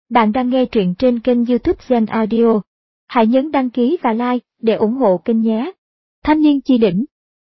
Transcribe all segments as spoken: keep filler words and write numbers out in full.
Bạn đang nghe truyện trên kênh YouTube Zen Audio. Hãy nhấn đăng ký và like để ủng hộ kênh nhé. Thanh niên chi đỉnh.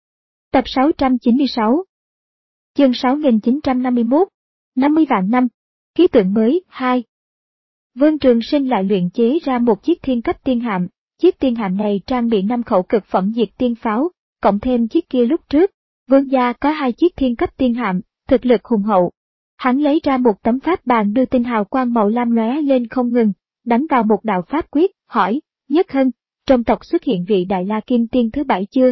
Tập sáu trăm chín mươi sáu. Chương sáu nghìn chín trăm năm mươi mốt. năm mươi vạn năm. Ký tượng mới hai. Vương Trường Sinh lại luyện chế ra một chiếc thiên cấp tiên hạm. Chiếc tiên hạm này trang bị năm khẩu cực phẩm diệt tiên pháo, cộng thêm chiếc kia lúc trước. Vương gia có hai chiếc thiên cấp tiên hạm, thực lực hùng hậu. Hắn lấy ra một tấm pháp bàn đưa tinh hào quang màu lam lóe lên không ngừng, đánh vào một đạo pháp quyết, hỏi, Nhất Hân, trong tộc xuất hiện vị Đại La Kim Tiên thứ bảy chưa?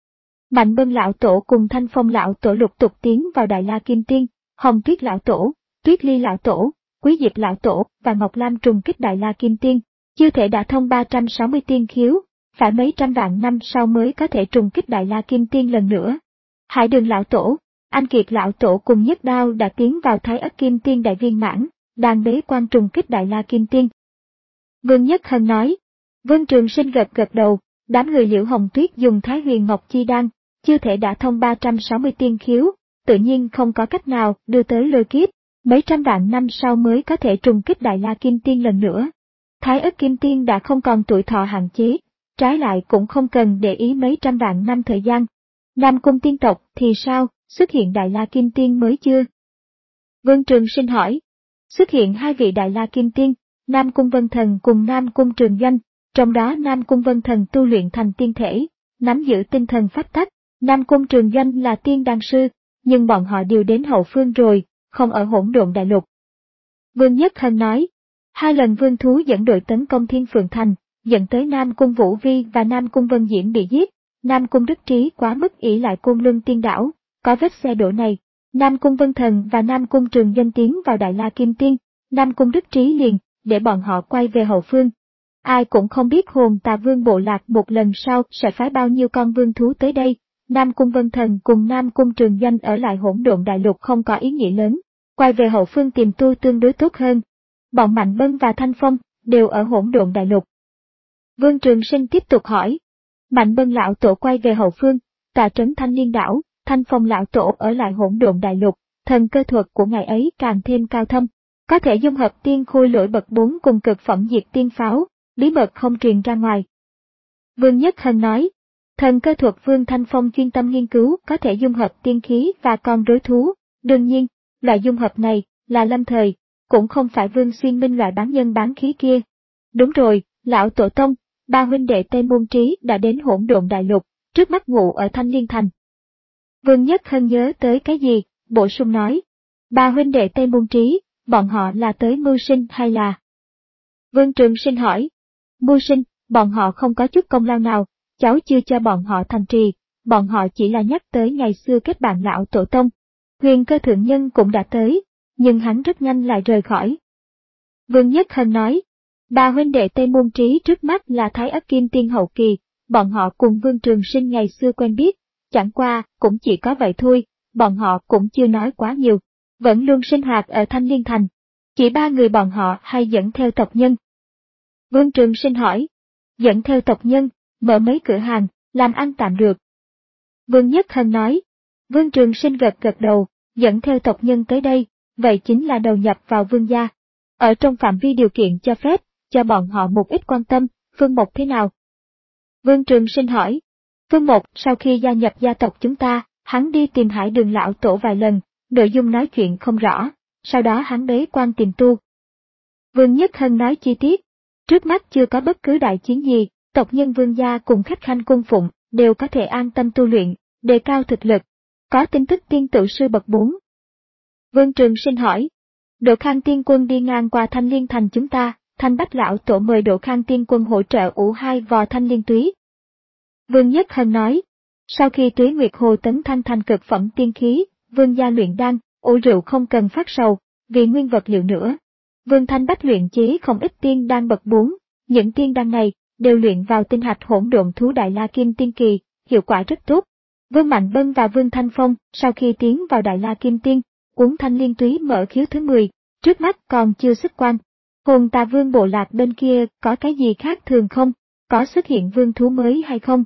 Mạnh Bân lão tổ cùng Thanh Phong lão tổ lục tục tiến vào Đại La Kim Tiên, Hồng Tuyết lão tổ, Tuyết Ly lão tổ, Quý Diệp lão tổ và Ngọc Lam trùng kích Đại La Kim Tiên, chưa thể đả thông ba trăm sáu mươi tiên khiếu, phải mấy trăm vạn năm sau mới có thể trùng kích Đại La Kim Tiên lần nữa. Hải Đường lão tổ, Anh Kiệt lão tổ cùng Nhất Đao đã tiến vào Thái Ất Kim Tiên đại viên mãn, đang bế quan trùng kích Đại La Kim Tiên. Vương Nhất Hân nói. Vương Trường Sinh gật gật đầu, đám người Liễu Hồng Tuyết dùng Thái Huyền Ngọc Chi Đan, chưa thể đả thông ba trăm sáu mươi tiên khiếu, tự nhiên không có cách nào đưa tới lôi kiếp, mấy trăm vạn năm sau mới có thể trùng kích Đại La Kim Tiên lần nữa. Thái Ất Kim Tiên đã không còn tuổi thọ hạn chế, trái lại cũng không cần để ý mấy trăm vạn năm thời gian. Nam Cung tiên tộc thì sao, xuất hiện Đại La Kim Tiên mới chưa? Vương Trường Sinh hỏi. Xuất hiện hai vị Đại La Kim Tiên, Nam Cung Vân Thần cùng Nam Cung Trường Doanh, trong đó Nam Cung Vân Thần tu luyện thành tiên thể, nắm giữ tinh thần pháp tắc, Nam Cung Trường Doanh là tiên đan sư, nhưng bọn họ đều đến hậu phương rồi, không ở Hỗn Độn Đại Lục. Vương Nhất Hân nói. Hai lần Vương Thú dẫn đội tấn công Thiên Phượng Thành, dẫn tới Nam Cung Vũ Vi và Nam Cung Vân Diễm bị giết. Nam Cung Đức Trí quá mức ỷ lại Côn Luân Tiên Đảo, có vết xe đổ này, Nam Cung Vân Thần và Nam Cung Trường Doanh tiến vào Đại La Kim Tiên, Nam Cung Đức Trí liền, để bọn họ quay về hậu phương. Ai cũng không biết Hồn Tà Vương bộ lạc một lần sau sẽ phái bao nhiêu con vương thú tới đây, Nam Cung Vân Thần cùng Nam Cung Trường Doanh ở lại Hỗn Độn Đại Lục không có ý nghĩa lớn, quay về hậu phương tìm tu tương đối tốt hơn. Bọn Mạnh Bân và Thanh Phong đều ở Hỗn Độn Đại Lục. Vương Trường Sinh tiếp tục hỏi. Mạnh Bân lão tổ quay về hậu phương, tọa trấn Thanh Liên đảo, Thanh Phong lão tổ ở lại Hỗn Độn Đại Lục, thần cơ thuật của ngài ấy càng thêm cao thâm, có thể dung hợp tiên khôi lỗi bậc bốn cùng cực phẩm diệt tiên pháo, bí mật không truyền ra ngoài. Vương Nhất Hân nói, thần cơ thuật Vương Thanh Phong chuyên tâm nghiên cứu có thể dung hợp tiên khí và con rối thú, đương nhiên, loại dung hợp này là lâm thời, cũng không phải Vương Xuyên Minh loại bán nhân bán khí kia. Đúng rồi, lão tổ tông, ba huynh đệ Tây Môn Trí đã đến Hỗn Độn Đại Lục, trước mắt ngủ ở Thanh Liên Thành. Vương Nhất Hân nhớ tới cái gì, bổ sung nói. Ba huynh đệ Tây Môn Trí, bọn họ là tới mưu sinh hay là? Vương Trường Sinh hỏi. Mưu sinh, bọn họ không có chút công lao nào, cháu chưa cho bọn họ thành trì, bọn họ chỉ là nhắc tới ngày xưa kết bạn lão tổ tông. Huyền Cơ thượng nhân cũng đã tới, nhưng hắn rất nhanh lại rời khỏi. Vương Nhất Hân nói. Ba huynh đệ Tây Môn Trí trước mắt là Thái Ất Kim Tiên hậu kỳ, bọn họ cùng Vương Trường Sinh ngày xưa quen biết, chẳng qua cũng chỉ có vậy thôi, bọn họ cũng chưa nói quá nhiều, vẫn luôn sinh hoạt ở Thanh Liên Thành. Chỉ ba người bọn họ hay dẫn theo tộc nhân? Vương Trường Sinh hỏi. Dẫn theo tộc nhân, mở mấy cửa hàng, làm ăn tạm được. Vương Nhất Hân nói. Vương Trường Sinh gật gật đầu, dẫn theo tộc nhân tới đây, vậy chính là đầu nhập vào Vương gia. Ở trong phạm vi điều kiện cho phép, cho bọn họ một ít quan tâm, Phương Mộc thế nào? Vương Trường Sinh hỏi. Phương Mộc sau khi gia nhập gia tộc chúng ta, hắn đi tìm Hải Đường lão tổ vài lần, nội dung nói chuyện không rõ, sau đó hắn bế quan tìm tu. Vương Nhất Hân nói chi tiết. Trước mắt chưa có bất cứ đại chiến gì, tộc nhân Vương gia cùng khách khanh cung phụng đều có thể an tâm tu luyện, đề cao thực lực. Có tin tức tiên tự sư bậc bốn. Vương Trường Sinh hỏi. Đỗ Khang Tiên Quân đi ngang qua Thanh Liên Thành chúng ta, Thanh Bách lão tổ mời Đỗ Khang Tiên Quân hỗ trợ ủ hai vò Thanh Liên túy. Vương Nhất Hân nói. Sau khi Tuế Nguyệt Hồ tấn thăng thành cực phẩm tiên khí, Vương gia luyện đan, ủ rượu không cần phát sầu, vì nguyên vật liệu nữa. Vương Thanh Bách luyện chế không ít tiên đan bậc bốn, những tiên đan này đều luyện vào tinh hạch hỗn độn thú Đại La Kim Tiên kỳ, hiệu quả rất tốt. Vương Mạnh Bân và Vương Thanh Phong sau khi tiến vào Đại La Kim Tiên, uống Thanh Liên túy mở khiếu thứ mười, trước mắt còn chưa xuất quan. Hồn Tà Vương bộ lạc bên kia có cái gì khác thường không? Có xuất hiện vương thú mới hay không?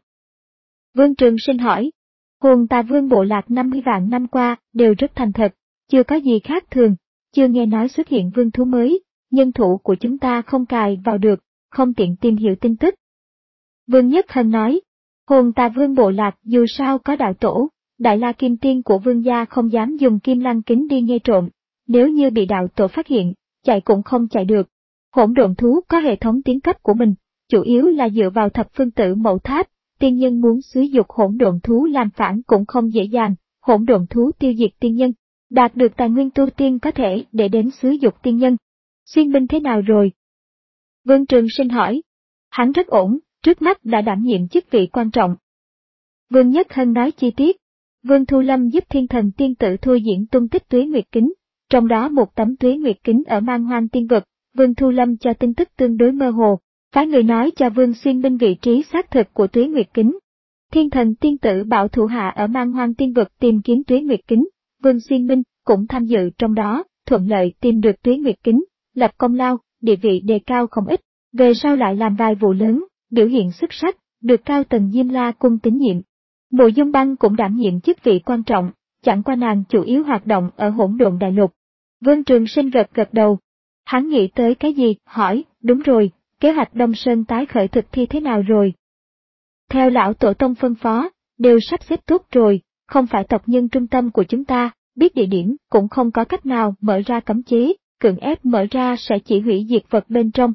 Vương Trường Sinh hỏi. Hồn Tà Vương bộ lạc năm mươi vạn năm qua đều rất thành thật, chưa có gì khác thường, chưa nghe nói xuất hiện vương thú mới, nhân thủ của chúng ta không cài vào được, không tiện tìm hiểu tin tức. Vương Nhất Hân nói, hồn tà vương bộ lạc dù sao có đạo tổ, Đại La Kim Tiên của vương gia không dám dùng kim lăng kính đi nghe trộm, nếu như bị đạo tổ phát hiện, chạy cũng không chạy được. Hỗn độn thú có hệ thống tiến cấp của mình, chủ yếu là dựa vào thập phương tử mẫu tháp, tiên nhân muốn xúi dục hỗn độn thú làm phản cũng không dễ dàng, hỗn độn thú tiêu diệt tiên nhân, đạt được tài nguyên tu tiên có thể để đến xúi dục tiên nhân. Xuyên binh thế nào rồi? Vương Trường Sinh hỏi. Hắn rất ổn, trước mắt đã đảm nhiệm chức vị quan trọng. Vương Nhất Hân nói chi tiết. Vương Thu Lâm giúp thiên thần tiên tử thôi diễn tung tích tuế nguyệt kính, trong đó một tấm tuế nguyệt kính ở Man Hoang tiên vực, Vương Thu Lâm cho tin tức tương đối mơ hồ, phái người nói cho Vương Xuyên binh vị trí xác thực của tuế nguyệt kính. Thiên thần tiên tử bảo thủ hạ ở Man Hoang tiên vực tìm kiếm tuế nguyệt kính, Vương Xuyên binh cũng tham dự trong đó, thuận lợi tìm được tuế nguyệt kính, lập công lao, địa vị đề cao không ít, về sau lại làm vài vụ lớn, biểu hiện xuất sắc, được cao tầng Diêm La cung tín nhiệm. Mộ Dung Băng cũng đảm nhiệm chức vị quan trọng, chẳng qua nàng chủ yếu hoạt động ở hỗn độn đại lục. Vương Trường Sinh gật gật đầu. Hắn nghĩ tới cái gì, hỏi, đúng rồi, kế hoạch Đông Sơn tái khởi thực thi thế nào rồi? Theo lão tổ tông phân phó, đều sắp xếp tốt rồi, không phải tộc nhân trung tâm của chúng ta, biết địa điểm cũng không có cách nào mở ra cấm chế, cưỡng ép mở ra sẽ chỉ hủy diệt vật bên trong.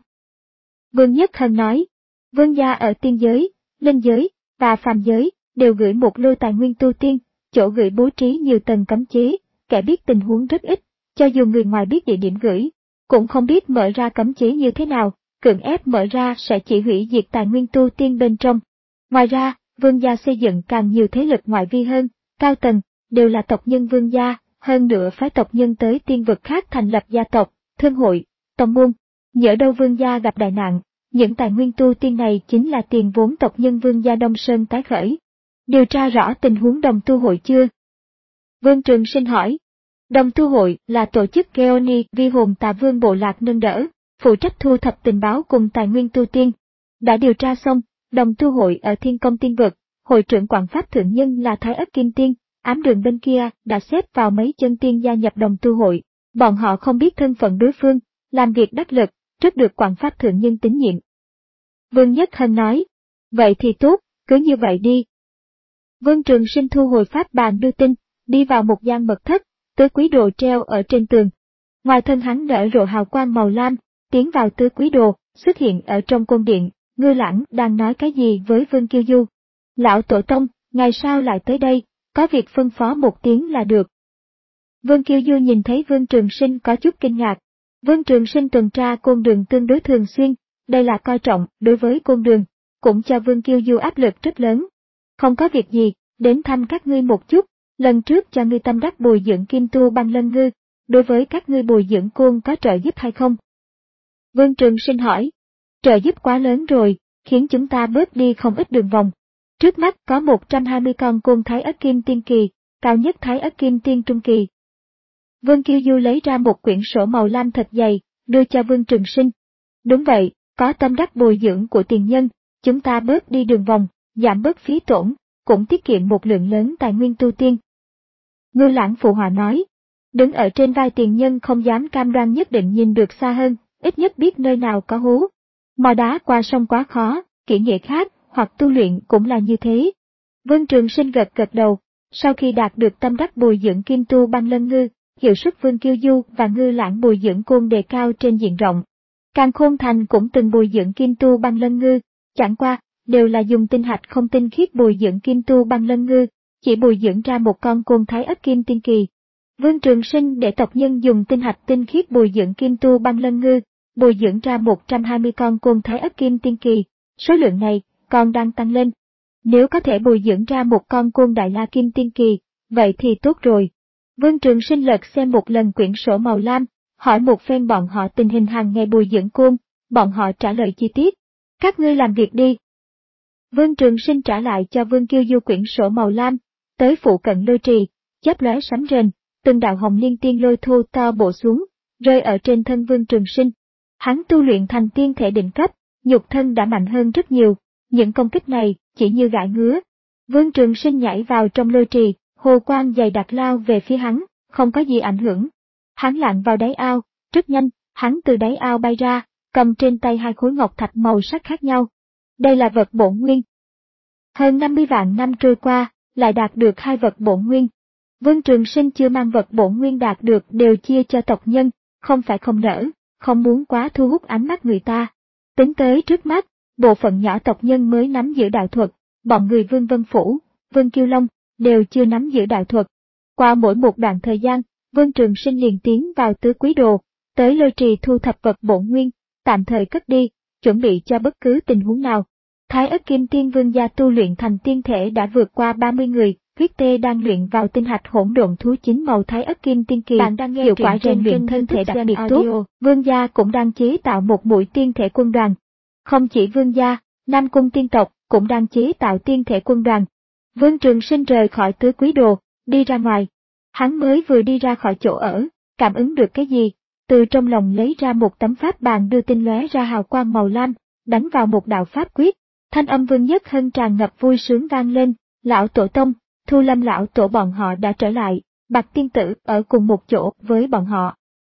Vương Nhất Hân nói, vương gia ở tiên giới, linh giới, và phàm giới, đều gửi một lô tài nguyên tu tiên, chỗ gửi bố trí nhiều tầng cấm chế, kẻ biết tình huống rất ít, cho dù người ngoài biết địa điểm gửi, cũng không biết mở ra cấm chế như thế nào, cưỡng ép mở ra sẽ chỉ hủy diệt tài nguyên tu tiên bên trong. Ngoài ra, vương gia xây dựng càng nhiều thế lực ngoại vi hơn, cao tầng, đều là tộc nhân vương gia, hơn nữa phái tộc nhân tới tiên vực khác thành lập gia tộc, thương hội, tông môn. Nhỡ đâu vương gia gặp đại nạn, những tài nguyên tu tiên này chính là tiền vốn tộc nhân vương gia Đông Sơn tái khởi. Điều tra rõ tình huống đồng tu hội chưa? Vương Trường Sinh hỏi. Đồng tu hội là tổ chức Geoni vi hồn tà vương bộ lạc nâng đỡ, phụ trách thu thập tình báo cùng tài nguyên tu tiên. Đã điều tra xong, đồng tu hội ở Thiên Công Tiên Vực, hội trưởng Quảng Pháp Thượng Nhân là Thái Ất Kim Tiên, ám đường bên kia đã xếp vào mấy chân tiên gia nhập đồng tu hội. Bọn họ không biết thân phận đối phương, làm việc đắc lực, rất được Quảng Pháp Thượng Nhân tín nhiệm. Vương Nhất Hân nói, vậy thì tốt, cứ như vậy đi. Vương Trường Sinh thu hồi pháp bàn đưa tin, đi vào một gian mật thất, tứ quý đồ treo ở trên tường. Ngoài thân hắn nở rộ hào quang màu lam, tiến vào tứ quý đồ, xuất hiện ở trong cung điện, Ngư Lãng đang nói cái gì với Vương Kiêu Du. Lão tổ tông, ngày sao lại tới đây, có việc phân phó một tiếng là được. Vương Kiêu Du nhìn thấy Vương Trường Sinh có chút kinh ngạc. Vương Trường Sinh tuần tra côn đường tương đối thường xuyên, đây là coi trọng đối với côn đường, cũng cho Vương Kiêu Du áp lực rất lớn. Không có việc gì, đến thăm các ngươi một chút, lần trước cho ngươi tâm đắc bồi dưỡng kim tu băng lân ngư, đối với các ngươi bồi dưỡng côn có trợ giúp hay không? Vương Trường Sinh hỏi, trợ giúp quá lớn rồi, khiến chúng ta bớt đi không ít đường vòng. Trước mắt có một trăm hai mươi con côn Thái Ất Kim Tiên Kỳ, cao nhất Thái Ất Kim Tiên Trung Kỳ. Vương Kiêu Du lấy ra một quyển sổ màu lam thật dày, đưa cho Vương Trường Sinh. Đúng vậy, có tâm đắc bồi dưỡng của tiền nhân, chúng ta bớt đi đường vòng, giảm bớt phí tổn, cũng tiết kiệm một lượng lớn tài nguyên tu tiên. Ngư Lãng phụ họa nói, đứng ở trên vai tiền nhân không dám cam đoan nhất định nhìn được xa hơn, ít nhất biết nơi nào có hố. Mò đá qua sông quá khó, kỹ nghệ khác, hoặc tu luyện cũng là như thế. Vương Trường Sinh gật gật đầu, sau khi đạt được tâm đắc bồi dưỡng kim tu băng lân ngư, hiệu suất Vương Kiêu Du và Ngư Lãng bồi dưỡng côn đề cao trên diện rộng. Càn Khôn Thành cũng từng bồi dưỡng kim tu băng lân ngư, chẳng qua, đều là dùng tinh hạch không tinh khiết bồi dưỡng kim tu băng lân ngư, chỉ bồi dưỡng ra một con côn Thái Ất Kim Tiên Kỳ. Vương Trường Sinh để tộc nhân dùng tinh hạch tinh khiết bồi dưỡng kim tu băng lân ngư, bồi dưỡng ra một trăm hai mươi con côn Thái Ất Kim Tiên Kỳ, số lượng này còn đang tăng lên. Nếu có thể bồi dưỡng ra một con côn Đại La Kim Tiên Kỳ, vậy thì tốt rồi. Vương Trường Sinh lật xem một lần quyển sổ màu lam, hỏi một phen bọn họ tình hình hàng ngày bồi dưỡng côn, bọn họ trả lời chi tiết. Các ngươi làm việc đi. Vương Trường Sinh trả lại cho Vương Kiêu Du quyển sổ màu lam, tới phụ cận lôi trì, chớp lóe sấm rền, từng đạo hồng liên tiên lôi thô to bổ xuống, rơi ở trên thân Vương Trường Sinh. Hắn tu luyện thành tiên thể đỉnh cấp, nhục thân đã mạnh hơn rất nhiều, những công kích này chỉ như gãi ngứa. Vương Trường Sinh nhảy vào trong lôi trì, hồ quang dày đặc lao về phía hắn, không có gì ảnh hưởng. Hắn lặn vào đáy ao, rất nhanh, hắn từ đáy ao bay ra, cầm trên tay hai khối ngọc thạch màu sắc khác nhau. Đây là vật bổn nguyên. Hơn năm mươi vạn năm trôi qua, lại đạt được hai vật bổn nguyên. Vương Trường Sinh chưa mang vật bổn nguyên đạt được đều chia cho tộc nhân, không phải không nỡ, không muốn quá thu hút ánh mắt người ta. Tính tới trước mắt, bộ phận nhỏ tộc nhân mới nắm giữ đạo thuật, bọn người Vương Vân Phủ, Vương Kiêu Long, đều chưa nắm giữ đạo thuật. Qua mỗi một đoạn thời gian, Vương Trường Sinh liền tiến vào tứ quý đồ, tới lôi trì thu thập vật bổn nguyên, tạm thời cất đi, chuẩn bị cho bất cứ tình huống nào. Thái Ức Kim Tiên Vương gia tu luyện thành tiên thể đã vượt qua ba mươi người, huyết tê đang luyện vào tinh hạch hỗn độn thú chín màu Thái Ức Kim Tiên kỳ, bạn đang nghe hiệu quả rèn luyện thân thể đặc biệt tốt. Vương gia cũng đang chế tạo một mũi tiên thể quân đoàn. Không chỉ Vương gia, Nam Cung tiên tộc cũng đang chế tạo tiên thể quân đoàn. Vương Trường Sinh rời khỏi tứ quý đồ, đi ra ngoài. Hắn mới vừa đi ra khỏi chỗ ở, cảm ứng được cái gì, từ trong lòng lấy ra một tấm pháp bàn đưa tin lóe ra hào quang màu lam, đánh vào một đạo pháp quyết. Thanh âm Vương Nhất Hân tràn ngập vui sướng vang lên, lão tổ tông, Thu Lâm lão tổ bọn họ đã trở lại, Bạc tiên tử ở cùng một chỗ với bọn họ.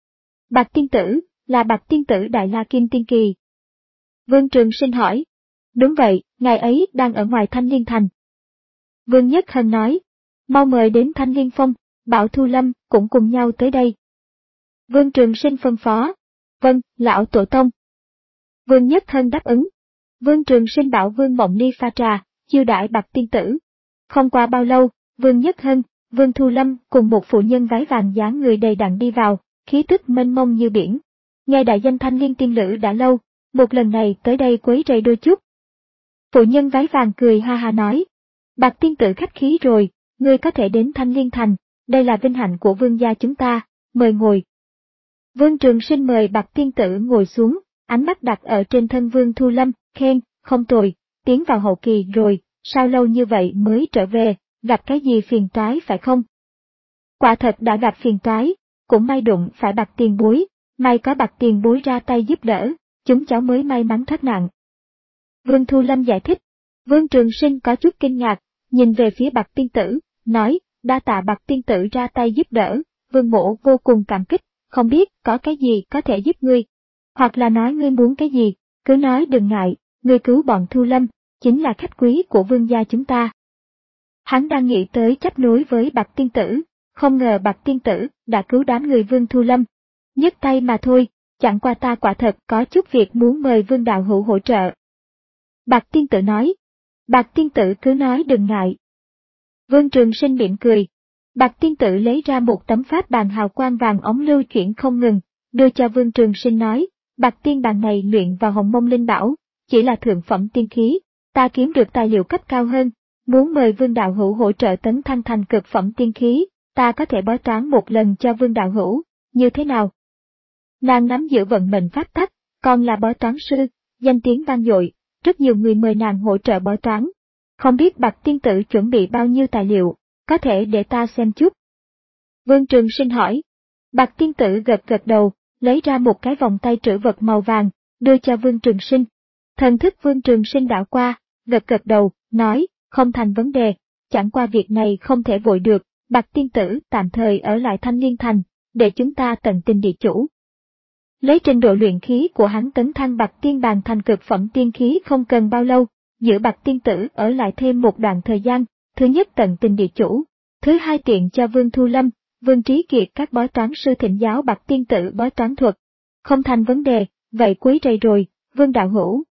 Bạc tiên tử, là Bạc tiên tử Đại La Kim Tiên Kỳ. Vương Trường Sinh hỏi. Đúng vậy, ngài ấy đang ở ngoài Thanh Liên Thành. Vương Nhất Hân nói. Mau mời đến Thanh Liên Phong, bảo Thu Lâm cũng cùng nhau tới đây. Vương Trường Sinh phân phó. Vâng, lão tổ tông. Vương Nhất Hân đáp ứng. Vương Trường Sinh bảo Vương Mộng Ly pha trà, chiêu đãi Bạc tiên tử. Không qua bao lâu, Vương Nhất Hân, Vương Thu Lâm cùng một phụ nhân váy vàng dáng người đầy đặn đi vào, khí tức mênh mông như biển. Nghe đại danh Thanh Liên tiên lữ đã lâu, một lần này tới đây quấy rầy đôi chút. Phụ nhân váy vàng cười ha ha nói. Bạc tiên tử khách khí rồi, ngươi có thể đến Thanh Liên Thành, đây là vinh hạnh của vương gia chúng ta, mời ngồi. Vương Trường Sinh mời Bạc tiên tử ngồi xuống, ánh mắt đặt ở trên thân Vương Thu Lâm, khen, không tồi, tiến vào hậu kỳ rồi, sao lâu như vậy mới trở về, gặp cái gì phiền toái phải không? Quả thật đã gặp phiền toái, cũng may đụng phải Bạc tiền bối, may có Bạc tiền bối ra tay giúp đỡ, chúng cháu mới may mắn thoát nạn. Vương Thu Lâm giải thích. Vương Trường Sinh có chút kinh ngạc, nhìn về phía Bạc tiên tử, nói, đa tạ Bạc tiên tử ra tay giúp đỡ, Vương mộ vô cùng cảm kích, không biết có cái gì có thể giúp ngươi, hoặc là nói ngươi muốn cái gì, cứ nói đừng ngại, ngươi cứu bọn Thu Lâm, chính là khách quý của vương gia chúng ta. Hắn đang nghĩ tới chấp nối với Bạc tiên tử, không ngờ Bạc tiên tử đã cứu đám người Vương Thu Lâm. Nhấc tay mà thôi, chẳng qua ta quả thật có chút việc muốn mời Vương đạo hữu hỗ trợ. Bạc tiên tử nói. Bạc tiên tử cứ nói đừng ngại. Vương Trường Sinh mỉm cười. Bạc tiên tử lấy ra một tấm pháp bàn hào quang vàng ống lưu chuyển không ngừng, đưa cho Vương Trường Sinh nói, Bạc tiên bàn này luyện vào Hồng Mông Linh Bảo, chỉ là thượng phẩm tiên khí, ta kiếm được tài liệu cấp cao hơn, muốn mời Vương đạo hữu hỗ trợ tấn thăng thành cực phẩm tiên khí, ta có thể bói toán một lần cho Vương đạo hữu, như thế nào? Nàng nắm giữ vận mệnh pháp tắc, còn là bói toán sư, danh tiếng vang dội, rất nhiều người mời nàng hỗ trợ bói toán. Không biết Bạc tiên tử chuẩn bị bao nhiêu tài liệu, có thể để ta xem chút. Vương Trường Sinh hỏi. Bạc tiên tử gật gật đầu, lấy ra một cái vòng tay trữ vật màu vàng, đưa cho Vương Trường Sinh. Thần thức Vương Trường Sinh đảo qua, gật gật đầu, nói, không thành vấn đề, chẳng qua việc này không thể vội được, Bạc tiên tử tạm thời ở lại Thanh Liên Thành, để chúng ta tận tình địa chủ. Lấy trình độ luyện khí của hắn tấn thăng Bạc tiên bàn thành cực phẩm tiên khí không cần bao lâu, giữ Bạc tiên tử ở lại thêm một đoạn thời gian, thứ nhất tận tình địa chủ, thứ hai tiện cho Vương Thu Lâm, Vương Trí Kiệt các bói toán sư thỉnh giáo Bạc tiên tử bói toán thuật. Không thành vấn đề, vậy quấy rầy rồi, Vương đạo hữu.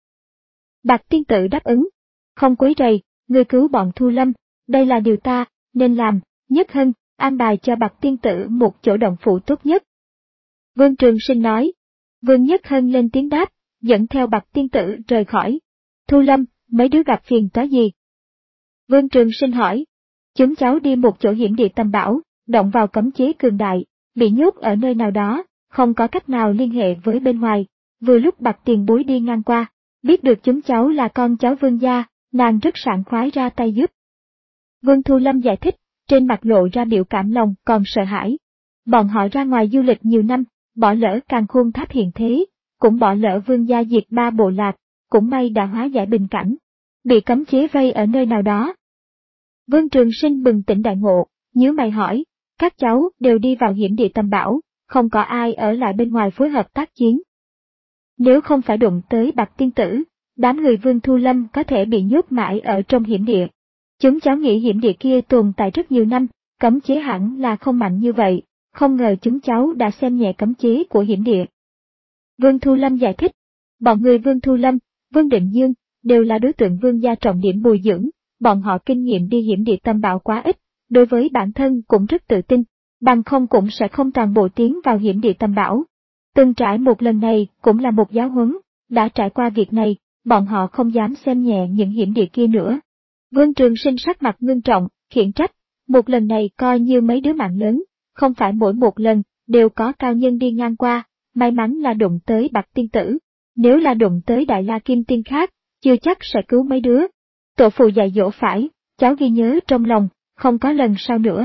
Bạc tiên tử đáp ứng. Không quấy rầy, ngươi cứu bọn Thu Lâm, đây là điều ta nên làm, Nhất Hân, an bài cho Bạc tiên tử một chỗ động phủ tốt nhất. Vương Trường Sinh nói. Vương Nhất Hân lên tiếng đáp, dẫn theo Bạc tiên tử rời khỏi. Thu Lâm, mấy đứa gặp phiền toái gì? Vương Trường Sinh hỏi. Chúng cháu đi một chỗ hiểm địa tầm bảo, động vào cấm chế cường đại, bị nhốt ở nơi nào đó, không có cách nào liên hệ với bên ngoài. Vừa lúc Bạc tiền bối đi ngang qua, biết được chúng cháu là con cháu Vương gia, nàng rất sảng khoái ra tay giúp. Vương Thu Lâm giải thích, trên mặt lộ ra biểu cảm lòng còn sợ hãi. Bọn họ ra ngoài du lịch nhiều năm, bỏ lỡ Càn Khôn Tháp hiện thế, cũng bỏ lỡ Vương gia diệt ba bộ lạc, cũng may đã hóa giải bình cảnh, bị cấm chế vây ở nơi nào đó. Vương Trường Sinh bừng tỉnh đại ngộ, nhíu mày hỏi, các cháu đều đi vào hiểm địa tầm bảo, không có ai ở lại bên ngoài phối hợp tác chiến. Nếu không phải đụng tới Bạch Tiên Tử, đám người Vương Thu Lâm có thể bị nhốt mãi ở trong hiểm địa. Chúng cháu nghĩ hiểm địa kia tồn tại rất nhiều năm, cấm chế hẳn là không mạnh như vậy, không ngờ chúng cháu đã xem nhẹ cấm chế của hiểm địa. Vương Thu Lâm giải thích, bọn người Vương Thu Lâm, Vương Định Dương, đều là đối tượng vương gia trọng điểm bồi dưỡng, bọn họ kinh nghiệm đi hiểm địa tâm bảo quá ít, đối với bản thân cũng rất tự tin, bằng không cũng sẽ không toàn bộ tiến vào hiểm địa tâm bảo. Từng trải một lần này cũng là một giáo huấn, đã trải qua việc này, bọn họ không dám xem nhẹ những hiểm địa kia nữa. Vương Trường Sinh sắc mặt ngưng trọng, khiển trách, một lần này coi như mấy đứa mạng lớn, không phải mỗi một lần đều có cao nhân đi ngang qua, may mắn là đụng tới Bạch Tiên Tử, nếu là đụng tới Đại La Kim Tiên khác, chưa chắc sẽ cứu mấy đứa. Tổ phụ dạy dỗ phải, cháu ghi nhớ trong lòng, không có lần sau nữa.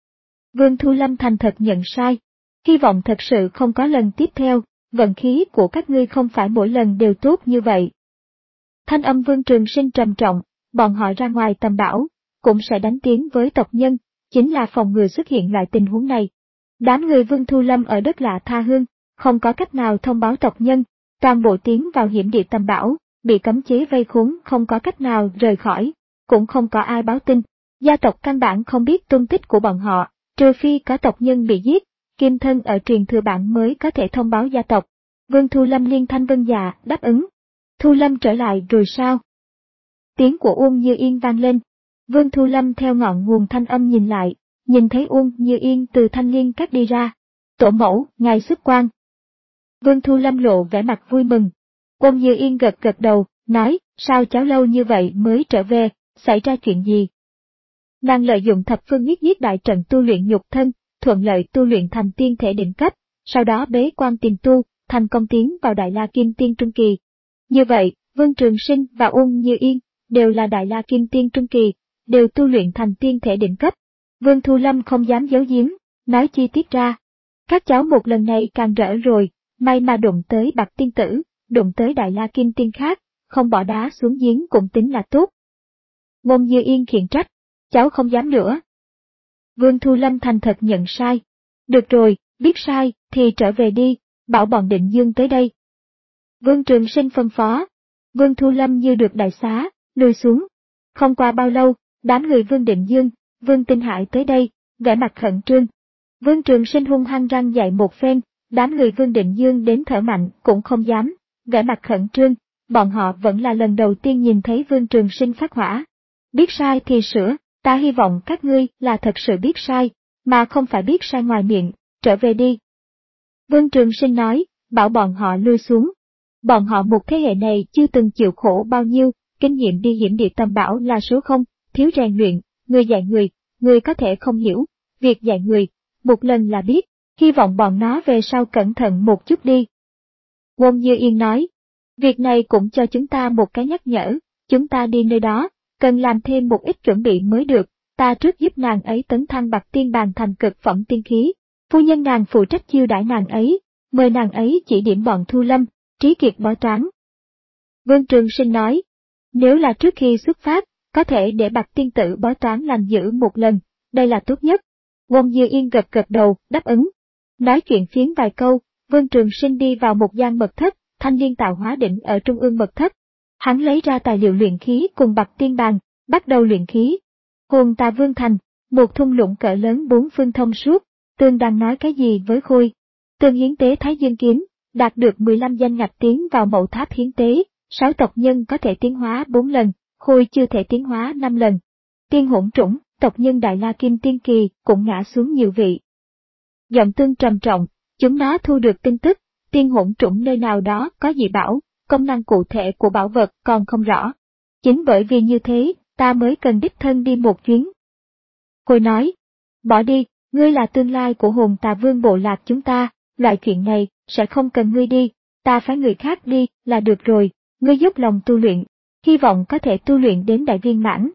Vương Thu Lâm thành thật nhận sai, hy vọng thật sự không có lần tiếp theo, vận khí của các ngươi không phải mỗi lần đều tốt như vậy. Thanh âm Vương Trường Sinh trầm trọng, bọn họ ra ngoài tầm bảo, cũng sẽ đánh tiếng với tộc nhân, chính là phòng ngừa xuất hiện loại tình huống này. Đám người Vương Thu Lâm ở đất lạ tha hương, không có cách nào thông báo tộc nhân, toàn bộ tiến vào hiểm địa tầm bảo, bị cấm chế vây khốn không có cách nào rời khỏi, cũng không có ai báo tin, gia tộc căn bản không biết tung tích của bọn họ, trừ phi có tộc nhân bị giết, kim thân ở truyền thừa bản mới có thể thông báo gia tộc. Vương Thu Lâm liên thanh vân dạ, đáp ứng. Thu Lâm trở lại rồi sao? Tiếng của Uông Như Yên vang lên. Vương Thu Lâm theo ngọn nguồn thanh âm nhìn lại, nhìn thấy Uông Như Yên từ thanh liên các đi ra. Tổ mẫu, ngài xuất quan. Vương Thu Lâm lộ vẻ mặt vui mừng. Uông Như Yên gật gật đầu, nói, sao cháu lâu như vậy mới trở về, xảy ra chuyện gì? Nàng lợi dụng thập phương nhất giết đại trận tu luyện nhục thân, thuận lợi tu luyện thành tiên thể đỉnh cấp, sau đó bế quan tiền tu, thành công tiến vào Đại La Kim Tiên Trung Kỳ. Như vậy, Vương Trường Sinh và Uông Như Yên đều là Đại La Kim Tiên Trung Kỳ, đều tu luyện thành tiên thể đỉnh cấp. Vương Thu Lâm không dám giấu giếm, nói chi tiết ra. Các cháu một lần này càng rỡ rồi, may mà đụng tới Bạch Tiên Tử, đụng tới Đại La Kim Tiên khác, không bỏ đá xuống giếng cũng tính là tốt. Uông Như Yên khiển trách, cháu không dám nữa. Vương Thu Lâm thành thật nhận sai. Được rồi, biết sai, thì trở về đi, bảo bọn Định Dương tới đây. Vương Trường Sinh phân phó. Vương Thu Lâm như được đại xá, lùi xuống. Không qua bao lâu, đám người Vương Định Dương, Vương Tinh Hải tới đây, vẻ mặt khẩn trương. Vương Trường Sinh hung hăng răng dạy một phen, đám người Vương Định Dương đến thở mạnh cũng không dám, vẻ mặt khẩn trương, bọn họ vẫn là lần đầu tiên nhìn thấy Vương Trường Sinh phát hỏa. Biết sai thì sửa, ta hy vọng các ngươi là thật sự biết sai, mà không phải biết sai ngoài miệng, trở về đi. Vương Trường Sinh nói, bảo bọn họ lui xuống. Bọn họ một thế hệ này chưa từng chịu khổ bao nhiêu, kinh nghiệm đi hiểm địa tầm bảo là số không, thiếu rèn luyện, người dạy người, người có thể không hiểu, việc dạy người, một lần là biết, hy vọng bọn nó về sau cẩn thận một chút đi. Uông Như Yên nói, việc này cũng cho chúng ta một cái nhắc nhở, chúng ta đi nơi đó, cần làm thêm một ít chuẩn bị mới được, ta trước giúp nàng ấy tấn thăng Bạch Tiên Bàn thành cực phẩm tiên khí, phu nhân nàng phụ trách chiêu đãi nàng ấy, mời nàng ấy chỉ điểm bọn Thu Lâm, Trí Kiệt bói toán. Vương Trường Sinh nói, nếu là trước khi xuất phát, có thể để Bạch Tiên Tử bói toán lành giữ một lần, đây là tốt nhất. Uông Như Yên gật gật đầu, đáp ứng. Nói chuyện phiếm vài câu, Vương Trường Sinh đi vào một gian mật thất, thanh liên tạo hóa đỉnh ở trung ương mật thất. Hắn lấy ra tài liệu luyện khí cùng Bạch Tiên Bàn, bắt đầu luyện khí. Hồn Tà Vương Thành, một thung lũng cỡ lớn bốn phương thông suốt, Tương đang nói cái gì với Khôi. Tương hiến tế Thái Dương Kiếm, đạt được mười lăm danh ngạch tiến vào mậu tháp hiến tế, sáu tộc nhân có thể tiến hóa bốn lần, Khôi chưa thể tiến hóa năm lần. Tiên hỗn trũng, tộc nhân Đại La Kim Tiên Kỳ cũng ngã xuống nhiều vị. Giọng Tương trầm trọng, chúng nó thu được tin tức, tiên hỗn trũng nơi nào đó có dị bảo, công năng cụ thể của bảo vật còn không rõ. Chính bởi vì như thế, ta mới cần đích thân đi một chuyến. Khôi nói, bỏ đi, ngươi là tương lai của hồn Tà Vương bộ lạc chúng ta, loại chuyện này sẽ không cần ngươi đi, ta phái người khác đi là được rồi, ngươi dốc lòng tu luyện, hy vọng có thể tu luyện đến đại viên mãn.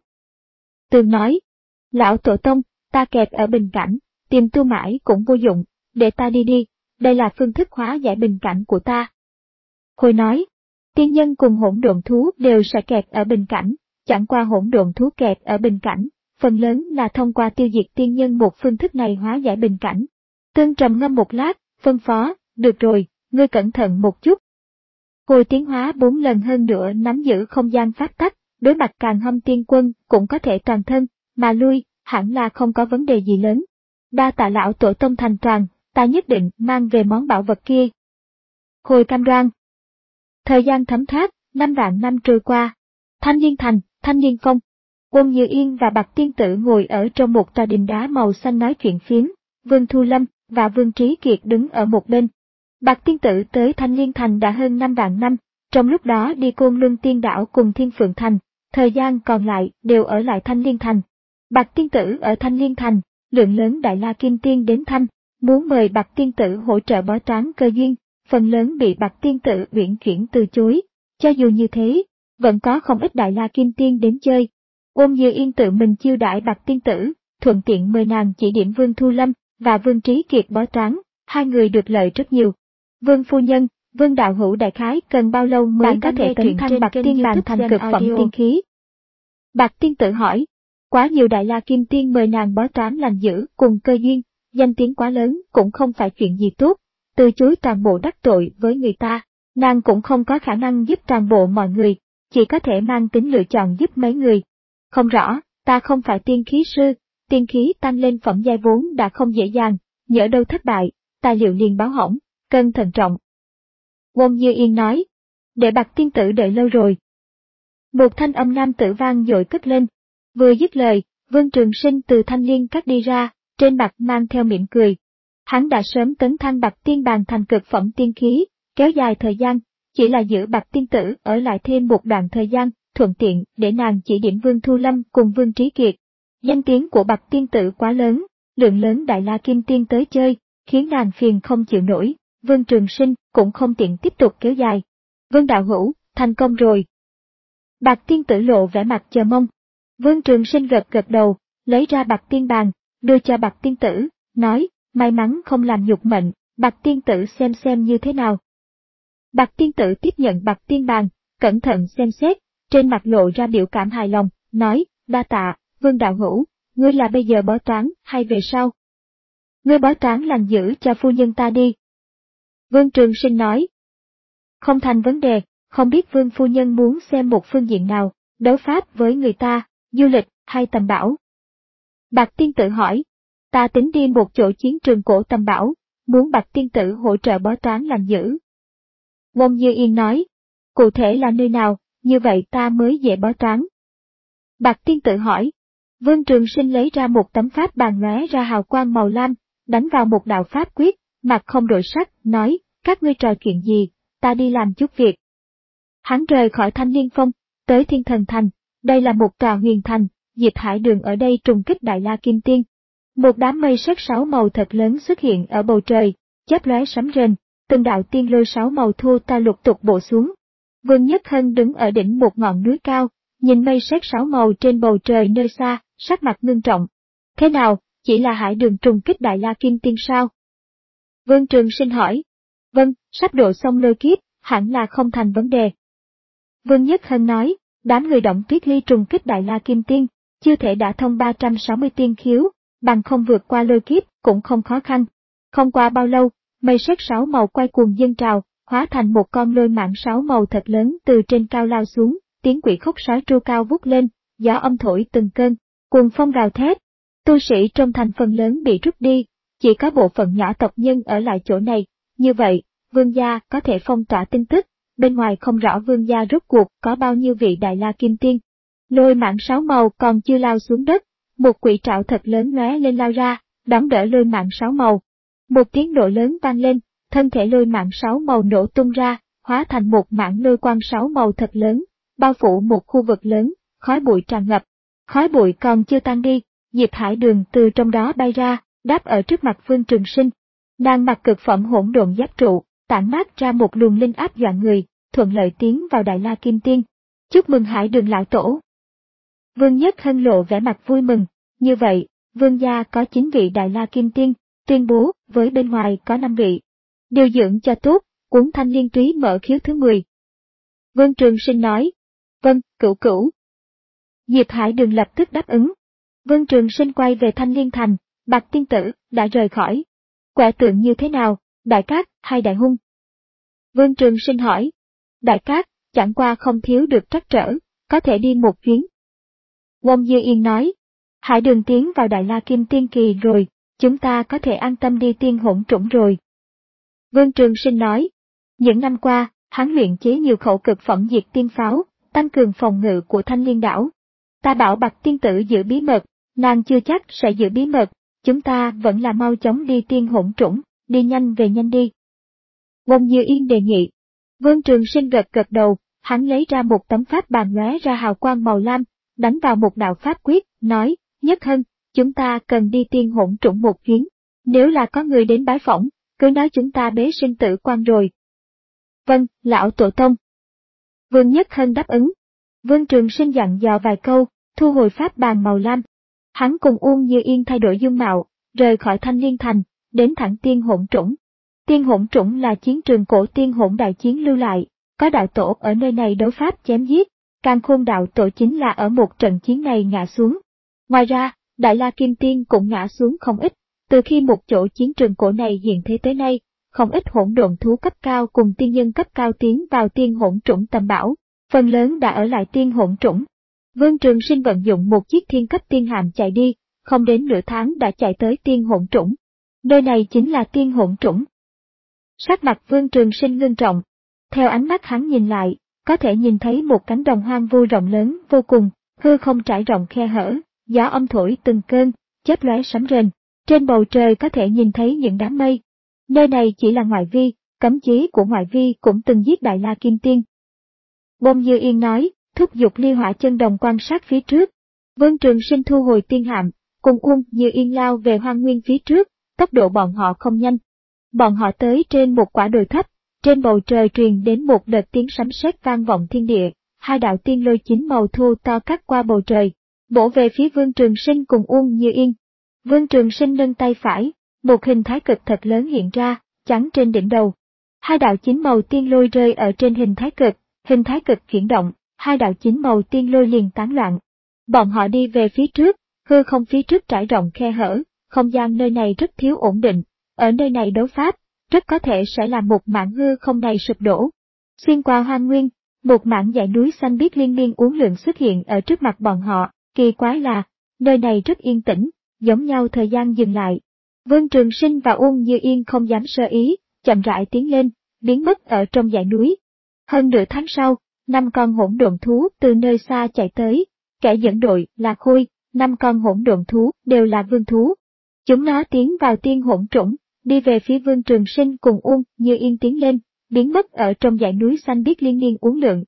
Tương nói, lão tổ tông, ta kẹt ở bình cảnh, tìm tu mãi cũng vô dụng, để ta đi đi, đây là phương thức hóa giải bình cảnh của ta. Khôi nói, tiên nhân cùng hỗn độn thú đều sẽ kẹt ở bình cảnh, chẳng qua hỗn độn thú kẹt ở bình cảnh, phần lớn là thông qua tiêu diệt tiên nhân một phương thức này hóa giải bình cảnh. Tương trầm ngâm một lát, phân phó, được rồi, ngươi cẩn thận một chút. Hồi tiến hóa bốn lần hơn nữa nắm giữ không gian pháp tắc, đối mặt Càn Hâm Tiên Quân cũng có thể toàn thân, mà lui, hẳn là không có vấn đề gì lớn. Đa tạ lão tổ tông thành toàn, ta nhất định mang về món bảo vật kia. Hồi cam đoan. Thời gian thấm thoát, năm vạn năm trôi qua. Thanh Liên Thành, Thanh Liên Phong. Quân Như Yên và Bạch Tiên Tử ngồi ở trong một tòa đình đá màu xanh nói chuyện phiếm, Vương Thu Lâm và Vương Trí Kiệt đứng ở một bên. Bạch Tiên Tử tới Thanh Liên Thành đã hơn năm vạn năm, trong lúc đó đi Côn Luân Tiên Đảo cùng Thiên Phượng Thành, thời gian còn lại đều ở lại Thanh Liên Thành. Bạch Tiên Tử ở Thanh Liên Thành, lượng lớn Đại La Kim Tiên đến thăm, muốn mời Bạch Tiên Tử hỗ trợ bói toán cơ duyên, phần lớn bị Bạch Tiên Tử uyển chuyển từ chối. Cho dù như thế, vẫn có không ít Đại La Kim Tiên đến chơi. Ôn Như Yên tự mình chiêu đãi Bạch Tiên Tử, thuận tiện mời nàng chỉ điểm Vương Thu Lâm và Vương Trí Kiệt bói toán, hai người được lợi rất nhiều. Vương phu nhân, Vương đạo hữu đại khái cần bao lâu mới Bạn có thể tấn thăng Bạch Tiên Bàn thành cực phẩm tiên khí? Bạch Tiên Tử hỏi. Quá nhiều Đại La Kim Tiên mời nàng bói toán lành dữ cùng cơ duyên, danh tiếng quá lớn cũng không phải chuyện gì tốt, từ chối toàn bộ đắc tội với người ta, nàng cũng không có khả năng giúp toàn bộ mọi người, chỉ có thể mang tính lựa chọn giúp mấy người. Không rõ, ta không phải tiên khí sư, tiên khí tăng lên phẩm giai vốn đã không dễ dàng, nhỡ đâu thất bại, tài liệu liền báo hỏng, cần thận trọng. Ôn Như Yên nói, để Bạch Tiên Tử đợi lâu rồi. Một thanh âm nam tử vang dội cất lên. Vừa dứt lời, Vương Trường Sinh từ Thanh Liên Các đi ra, trên mặt mang theo mỉm cười. Hắn đã sớm tấn thăng Bạch Tiên Bàn thành cực phẩm tiên khí, kéo dài thời gian, chỉ là giữ Bạch Tiên Tử ở lại thêm một đoạn thời gian, thuận tiện để nàng chỉ điểm Vương Thu Lâm cùng Vương Trí Kiệt. Danh tiếng của Bạch Tiên Tử quá lớn, lượng lớn Đại La Kim Tiên tới chơi, khiến nàng phiền không chịu nổi, Vương Trường Sinh cũng không tiện tiếp tục kéo dài. Vương đạo hữu, thành công rồi. Bạch Tiên Tử lộ vẻ mặt chờ mong. Vương Trường Sinh gật gật đầu, lấy ra Bạch Tiên Bàn, đưa cho Bạch Tiên Tử, nói, may mắn không làm nhục mệnh, Bạch Tiên Tử xem xem như thế nào. Bạch Tiên Tử tiếp nhận Bạch Tiên Bàn, cẩn thận xem xét, trên mặt lộ ra biểu cảm hài lòng, nói, đa tạ, Vương đạo hữu, ngươi là bây giờ bói toán hay về sau? Ngươi bói toán lành giữ cho phu nhân ta đi. Vương Trường Sinh nói, không thành vấn đề, không biết Vương phu nhân muốn xem một phương diện nào, đấu pháp với người ta, du lịch hay tầm bảo. Bạch Tiên Tử hỏi, ta tính đi một chỗ chiến trường cổ tầm bảo, muốn Bạch Tiên Tử hỗ trợ bói toán lành giữ. Ôn Như Yên nói, cụ thể là nơi nào, như vậy ta mới dễ bói toán. Bạch Tiên Tử hỏi, Vương Trường Sinh lấy ra một tấm pháp bàn lóe ra hào quang màu lam, đánh vào một đạo pháp quyết, mặt không đổi sắc, nói, các ngươi trò chuyện gì, ta đi làm chút việc. Hắn rời khỏi Thanh Liên Phong, tới Thiên Thần Thành, đây là một tòa huyền thành, Diệp Hải Đường ở đây trùng kích Đại La Kim Tiên. Một đám mây sét sáu màu thật lớn xuất hiện ở bầu trời, chớp lóe sấm rền, từng đạo tiên lôi sáu màu thua ta lục tục bổ xuống. Vương Nhất Hân đứng ở đỉnh một ngọn núi cao, nhìn mây sét sáu màu trên bầu trời nơi xa, sắc mặt ngưng trọng. Thế nào, chỉ là Hải Đường trùng kích Đại La Kim Tiên sao? Vương Trường Sinh hỏi. Vâng, sắp độ xong lôi kiếp, hẳn là không thành vấn đề. Vương Nhất Hân nói, đám người Động Tuyết Ly trùng kích Đại La Kim Tiên, chưa thể đã thông ba trăm sáu mươi tiên khiếu, bằng không vượt qua lôi kiếp cũng không khó khăn. Không qua bao lâu, mây sét sáu màu quay cuồng dâng trào, hóa thành một con lôi mạng sáu màu thật lớn từ trên cao lao xuống, tiếng quỷ khúc sói tru cao vút lên, gió âm thổi từng cơn, cuồng phong gào thét. Tu sĩ trong thành phần lớn bị rút đi, chỉ có bộ phận nhỏ tộc nhân ở lại chỗ này, như vậy, vương gia có thể phong tỏa tin tức, bên ngoài không rõ vương gia rốt cuộc có bao nhiêu vị Đại La Kim Tiên. Lôi mạng sáu màu còn chưa lao xuống đất, một quỷ trảo thật lớn lóe lên lao ra, đón đỡ lôi mạng sáu màu. Một tiếng nổ lớn vang lên, thân thể lôi mạng sáu màu nổ tung ra, hóa thành một mảng lôi quang sáu màu thật lớn, bao phủ một khu vực lớn, khói bụi tràn ngập. Khói bụi còn chưa tan đi, Diệp Hải Đường từ trong đó bay ra, đáp ở trước mặt Vương Trường Sinh. Nàng mặc cực phẩm hỗn độn giáp trụ, tản mát ra một luồng linh áp dọa người, thuận lợi tiến vào Đại La Kim Tiên. Chúc mừng Hải Đường lão tổ. Vương Nhất Hân lộ vẻ mặt vui mừng, như vậy, vương gia có chín vị Đại La Kim Tiên, tuyên bố với bên ngoài có năm vị. Điều dưỡng cho tốt, cuốn Thanh Liên Túy mở khiếu thứ mười. Vương Trường Sinh nói, vâng, cửu cửu. Diệp Hải Đường lập tức đáp ứng. Vương Trường Sinh quay về Thanh Liên Thành, Bạch Tiên Tử đã rời khỏi. Quẻ tượng như thế nào, Đại Cát hay Đại Hung? Vương Trường Sinh hỏi. Đại Cát, chẳng qua không thiếu được trắc trở, có thể đi một chuyến. Wong Dư Yên nói. Hải Đường tiến vào Đại La Kim Tiên Kỳ rồi, chúng ta có thể an tâm đi tiên hỗn trũng rồi. Vương Trường Sinh nói. Những năm qua, hắn luyện chế nhiều khẩu cực phẩm diệt tiên pháo, tăng cường phòng ngự của Thanh Liên đảo. Ta bảo Bạch tiên tử giữ bí mật, nàng chưa chắc sẽ giữ bí mật, chúng ta vẫn là mau chóng đi tiên hỗn trũng, đi nhanh về nhanh đi. Wong Dư Yên đề nghị. Vương Trường Sinh gật gật đầu, hắn lấy ra một tấm pháp bàn lóe ra hào quang màu lam, đánh vào một đạo pháp quyết, nói, Nhất Hân, chúng ta cần đi tiên hỗn trũng một chuyến, nếu là có người đến bái phỏng, cứ nói chúng ta bế sinh tử quan rồi. Vâng, lão tổ tông. Vương Nhất Hân đáp ứng. Vương Trường Sinh dặn dò vài câu, thu hồi pháp bàn màu lam. Hắn cùng Uông Như Yên thay đổi dung mạo, rời khỏi Thanh Liên Thành, đến thẳng tiên hỗn trũng. Tiên hỗn trũng là chiến trường cổ tiên hỗn đại chiến lưu lại, có đạo tổ ở nơi này đấu pháp chém giết, Càn Khôn đạo tổ chính là ở một trận chiến này ngã xuống. Ngoài ra, Đại La Kim Tiên cũng ngã xuống không ít, từ khi một chỗ chiến trường cổ này hiện thế tới nay, không ít hỗn độn thú cấp cao cùng tiên nhân cấp cao tiến vào tiên hỗn trũng tầm bảo, phần lớn đã ở lại tiên hỗn trũng. Vương Trường Sinh vận dụng một chiếc thiên cấp tiên hạm chạy đi, không đến nửa tháng đã chạy tới tiên hỗn trũng. Nơi này chính là tiên hỗn trũng. Sắc mặt Vương Trường Sinh ngưng trọng. Theo ánh mắt hắn nhìn lại, có thể nhìn thấy một cánh đồng hoang vu rộng lớn vô cùng, hư không trải rộng khe hở, gió âm thổi từng cơn, chớp lóe sấm rền. Trên bầu trời có thể nhìn thấy những đám mây. Nơi này chỉ là ngoại vi, cấm chế của ngoại vi cũng từng giết Đại La Kim Tiên. Wong Dư Yên nói, thúc giục ly hỏa chân đồng quan sát phía trước. Vương Trường Sinh thu hồi tiên hạm, cùng Uông Dư Yên lao về hoang nguyên phía trước, tốc độ bọn họ không nhanh. Bọn họ tới trên một quả đồi thấp, trên bầu trời truyền đến một đợt tiếng sấm sét vang vọng thiên địa, hai đạo tiên lôi chín màu thu to cắt qua bầu trời, bổ về phía Vương Trường Sinh cùng Uông Như Yên. Vương Trường Sinh nâng tay phải, một hình thái cực thật lớn hiện ra, chắn trên đỉnh đầu. Hai đạo chín màu tiên lôi rơi ở trên hình thái cực, hình thái cực chuyển động, hai đạo chín màu tiên lôi liền tán loạn. Bọn họ đi về phía trước, hư không phía trước trải rộng khe hở, không gian nơi này rất thiếu ổn định, ở nơi này đấu pháp, rất có thể sẽ là một mảng hư không này sụp đổ. Xuyên qua hoang nguyên, một mảng dãy núi xanh biếc liên miên uốn lượn xuất hiện ở trước mặt bọn họ, kỳ quái là, nơi này rất yên tĩnh, giống nhau thời gian dừng lại. Vương Trường Sinh và Uông Như Yên không dám sơ ý, chậm rãi tiến lên, biến mất ở trong dãy núi. Hơn nửa tháng sau, năm con hỗn độn thú từ nơi xa chạy tới, kẻ dẫn đội là Khôi, năm con hỗn độn thú đều là vương thú. Chúng nó tiến vào tiên hỗn trũng, đi về phía Vương Trường Sinh cùng Uông Như Yên tiến lên, biến mất ở trong dãy núi xanh biếc liên miên uốn lượn.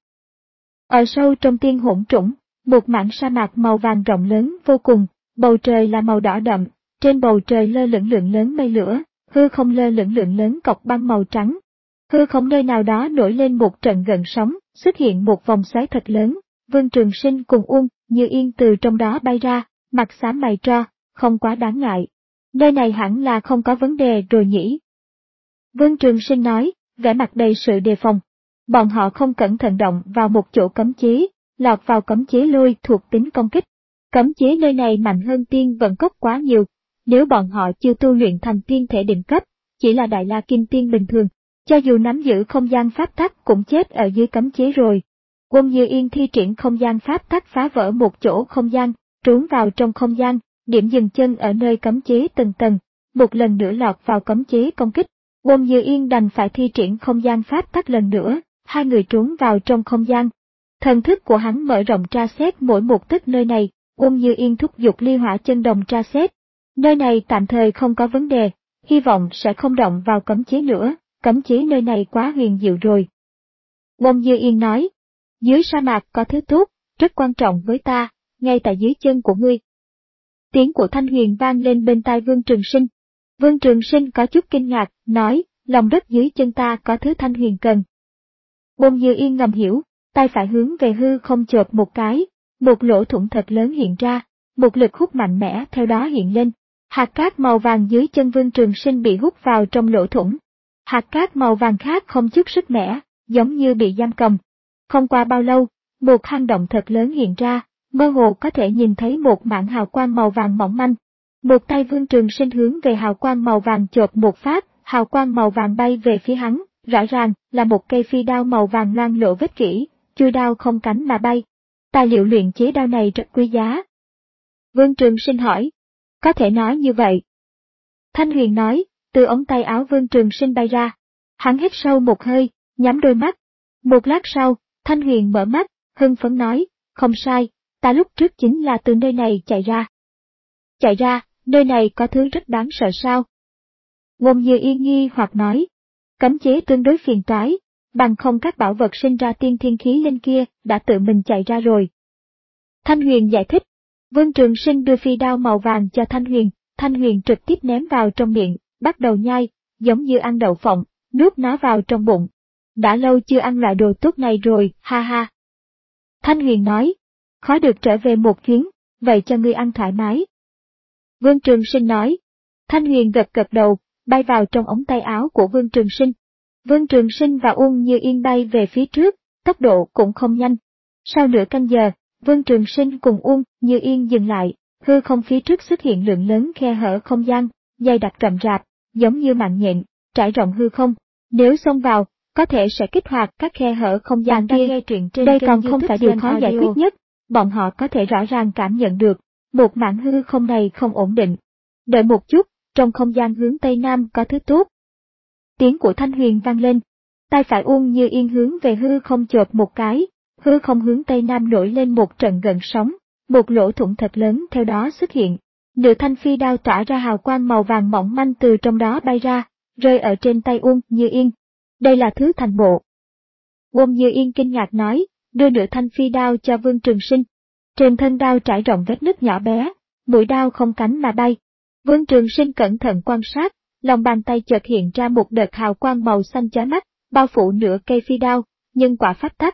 Ở sâu trong tiên hỗn trũng, một mảng sa mạc màu vàng rộng lớn vô cùng, bầu trời là màu đỏ đậm, trên bầu trời lơ lửng lượng lớn mây lửa, hư không lơ lửng lượng lớn cọc băng màu trắng. Hư không nơi nào đó nổi lên một trận gợn sóng, xuất hiện một vòng xoáy thật lớn, Vương Trường Sinh cùng Uông Như Yên từ trong đó bay ra, mặt xám mày tro, không quá đáng ngại. Nơi này hẳn là không có vấn đề rồi nhỉ? Vương Trường Sinh nói, vẻ mặt đầy sự đề phòng. Bọn họ không cẩn thận động vào một chỗ cấm chế, lọt vào cấm chế lôi thuộc tính công kích. Cấm chế nơi này mạnh hơn tiên vận cốc quá nhiều, nếu bọn họ chưa tu luyện thành tiên thể đỉnh cấp, chỉ là Đại La Kim Tiên bình thường, cho dù nắm giữ không gian pháp tắc cũng chết ở dưới cấm chế rồi. Uông Như Yên thi triển không gian pháp tắc phá vỡ một chỗ không gian, trốn vào trong không gian, điểm dừng chân ở nơi cấm chế từng tầng, một lần nữa lọt vào cấm chế công kích. Uông Như Yên đành phải thi triển không gian pháp tắc lần nữa, hai người trốn vào trong không gian. Thần thức của hắn mở rộng tra xét mỗi một tấc nơi này, Uông Như Yên thúc giục ly hỏa chân đồng tra xét. Nơi này tạm thời không có vấn đề, hy vọng sẽ không động vào cấm chế nữa, cấm chế nơi này quá huyền diệu rồi. Uông Như Yên nói, dưới sa mạc có thứ tốt, rất quan trọng với ta, ngay tại dưới chân của ngươi. Tiếng của Thanh Huyền vang lên bên tai Vương Trường Sinh. Vương Trường Sinh có chút kinh ngạc, nói, lòng đất dưới chân ta có thứ Thanh Huyền cần. Uông Như Yên ngầm hiểu, tay phải hướng về hư không chộp một cái, một lỗ thủng thật lớn hiện ra, một lực hút mạnh mẽ theo đó hiện lên. Hạt cát màu vàng dưới chân Vương Trường Sinh bị hút vào trong lỗ thủng. Hạt cát màu vàng khác không chút sức mẻ, giống như bị giam cầm. Không qua bao lâu, một hang động thật lớn hiện ra, mơ hồ có thể nhìn thấy một mảng hào quang màu vàng mỏng manh. Một tay Vương Trường Sinh hướng về hào quang màu vàng chộp một phát, hào quang màu vàng bay về phía hắn, rõ ràng là một cây phi đao màu vàng loang lổ vết kỹ, chui đao không cánh mà bay. Tài liệu luyện chế đao này rất quý giá. Vương Trường Sinh hỏi, có thể nói như vậy. Thanh Huyền nói, từ ống tay áo Vương Trường Sinh bay ra. Hắn hít sâu một hơi, nhắm đôi mắt. Một lát sau, Thanh Huyền mở mắt, hưng phấn nói, không sai, ta lúc trước chính là từ nơi này chạy ra. Chạy ra, nơi này có thứ rất đáng sợ sao? Ngôn Như Yên nghi hoặc nói, cấm chế tương đối phiền toái, bằng không các bảo vật sinh ra tiên thiên khí linh kia đã tự mình chạy ra rồi. Thanh Huyền giải thích, Vương Trường Sinh đưa phi đao màu vàng cho Thanh Huyền, Thanh Huyền trực tiếp ném vào trong miệng, bắt đầu nhai, giống như ăn đậu phộng, nuốt nó vào trong bụng. Đã lâu chưa ăn loại đồ tốt này rồi, ha ha. Thanh Huyền nói, khó được trở về một chuyến, vậy cho ngươi ăn thoải mái. Vương Trường Sinh nói, Thanh Huyền gật gật đầu, bay vào trong ống tay áo của Vương Trường Sinh. Vương Trường Sinh và Uông Như Yên bay về phía trước, tốc độ cũng không nhanh. Sau nửa canh giờ, Vương Trường Sinh cùng Uông Như Yên dừng lại, hư không phía trước xuất hiện lượng lớn khe hở không gian, dày đặc rậm rạp, giống như mạng nhện, trải rộng hư không. Nếu xông vào, có thể sẽ kích hoạt các khe hở không gian kia. Nghe truyện trên đây còn không phải điều khó giải quyết nhất, bọn họ có thể rõ ràng cảm nhận được, một mảng hư không này không ổn định. Đợi một chút, trong không gian hướng Tây Nam có thứ tốt. Tiếng của Thanh Huyền vang lên, tay phải Uông Như Yên hướng về hư không chộp một cái, hư không hướng Tây Nam nổi lên một trận gợn sóng, một lỗ thủng thật lớn theo đó xuất hiện. Nửa thanh phi đao tỏa ra hào quang màu vàng mỏng manh từ trong đó bay ra, rơi ở trên tay Uông Như Yên. Đây là thứ thành bộ. Uông Như Yên kinh ngạc nói, đưa nửa thanh phi đao cho Vương Trường Sinh. Trên thân đao trải rộng vết nứt nhỏ bé, mũi đao không cánh mà bay. Vương Trường Sinh cẩn thận quan sát, lòng bàn tay chợt hiện ra một đợt hào quang màu xanh chói mắt, bao phủ nửa cây phi đao, nhưng quả pháp tắc.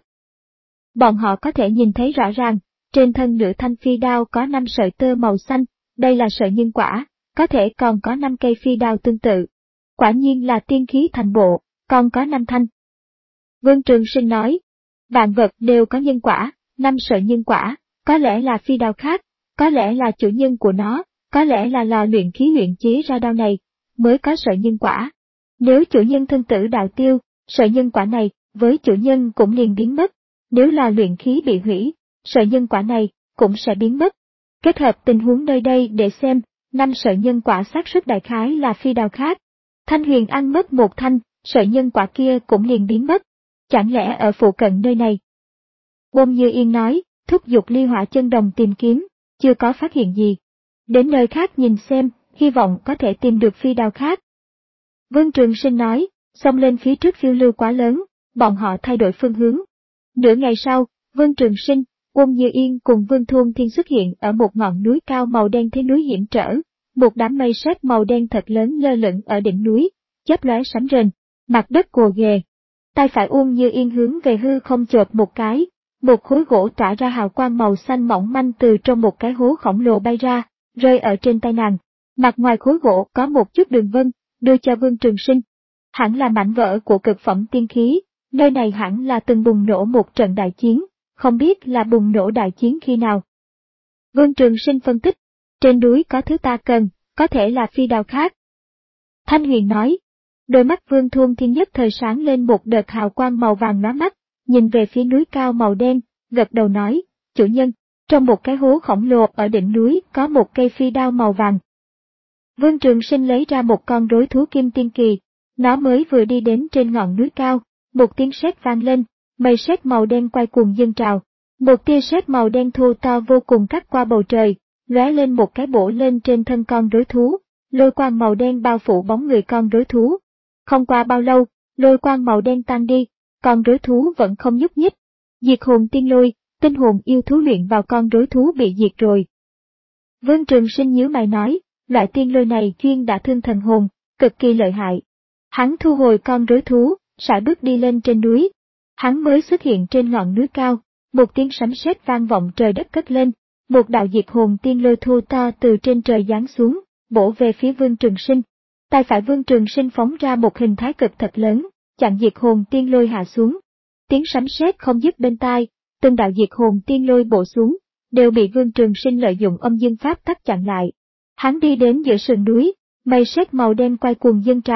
Bọn họ có thể nhìn thấy rõ ràng, trên thân nửa thanh phi đao có năm sợi tơ màu xanh, đây là sợi nhân quả, có thể còn có năm cây phi đao tương tự. Quả nhiên là tiên khí thành bộ, còn có năm thanh. Vương Trường Sinh nói, vạn vật đều có nhân quả, năm sợi nhân quả, có lẽ là phi đao khác, có lẽ là chủ nhân của nó, có lẽ là lò luyện khí luyện chế ra đao này, mới có sợi nhân quả. Nếu chủ nhân thân tử đạo tiêu, sợi nhân quả này, với chủ nhân cũng liền biến mất. Nếu lò luyện khí bị hủy, sợi nhân quả này, cũng sẽ biến mất. Kết hợp tình huống nơi đây để xem, năm sợi nhân quả xác suất đại khái là phi đao khác. Thanh Huyền ăn mất một thanh, sợi nhân quả kia cũng liền biến mất. Chẳng lẽ ở phụ cận nơi này? Uông Như Yên nói, thúc giục ly hỏa chân đồng tìm kiếm, chưa có phát hiện gì. Đến nơi khác nhìn xem, hy vọng có thể tìm được phi đao khác. Vương Trường Sinh nói, xông lên phía trước phiêu lưu quá lớn, bọn họ thay đổi phương hướng. Nửa ngày sau, Vương Trường Sinh, Uông Như Yên cùng Vương Thôn Thiên xuất hiện ở một ngọn núi cao màu đen thế núi hiểm trở, một đám mây sét màu đen thật lớn lơ lửng ở đỉnh núi, chớp lóe sáng rền, mặt đất gồ ghề. Tay phải Uông Như Yên hướng về hư không chộp một cái, một khối gỗ tỏa ra hào quang màu xanh mỏng manh từ trong một cái hố khổng lồ bay ra, rơi ở trên tay nàng. Mặt ngoài khối gỗ có một chút đường vân, đưa cho Vương Trường Sinh. Hẳn là mảnh vỡ của cực phẩm tiên khí, nơi này hẳn là từng bùng nổ một trận đại chiến, không biết là bùng nổ đại chiến khi nào. Vương Trường Sinh phân tích, trên núi có thứ ta cần, có thể là phi đao khác. Thanh Huyền nói, đôi mắt Vương Thôn Thiên nhất thời sáng lên một đợt hào quang màu vàng lóa mắt, nhìn về phía núi cao màu đen, gật đầu nói, chủ nhân, trong một cái hố khổng lồ ở đỉnh núi có một cây phi đao màu vàng. Vương Trường Sinh lấy ra một con rối thú kim tiên kỳ, nó mới vừa đi đến trên ngọn núi cao, một tiếng sét vang lên, mây sét màu đen quay cuồng dâng trào, một tia sét màu đen thô to vô cùng cắt qua bầu trời, lóe lên một cái bổ lên trên thân con rối thú, lôi quang màu đen bao phủ bóng người con rối thú. Không qua bao lâu, lôi quang màu đen tan đi, con rối thú vẫn không nhúc nhích. Diệt hồn tiên lôi, tinh hồn yêu thú luyện vào con rối thú bị diệt rồi. Vương Trường Sinh nhíu mày nói, loại tiên lôi này chuyên đả thương thần hồn, cực kỳ lợi hại. Hắn thu hồi con rối thú, sải bước đi lên trên núi. Hắn mới xuất hiện trên ngọn núi cao, một tiếng sấm sét vang vọng trời đất cất lên, một đạo diệt hồn tiên lôi thô to từ trên trời giáng xuống, bổ về phía Vương Trường Sinh. Tay phải Vương Trường Sinh phóng ra một hình thái cực thật lớn, chặn diệt hồn tiên lôi hạ xuống. Tiếng sấm sét không dứt bên tai, từng đạo diệt hồn tiên lôi bổ xuống, đều bị Vương Trường Sinh lợi dụng âm dương pháp tắc chặn lại. Hắn đi đến giữa sườn núi, mây sét màu đen quay cuồng dâng trào,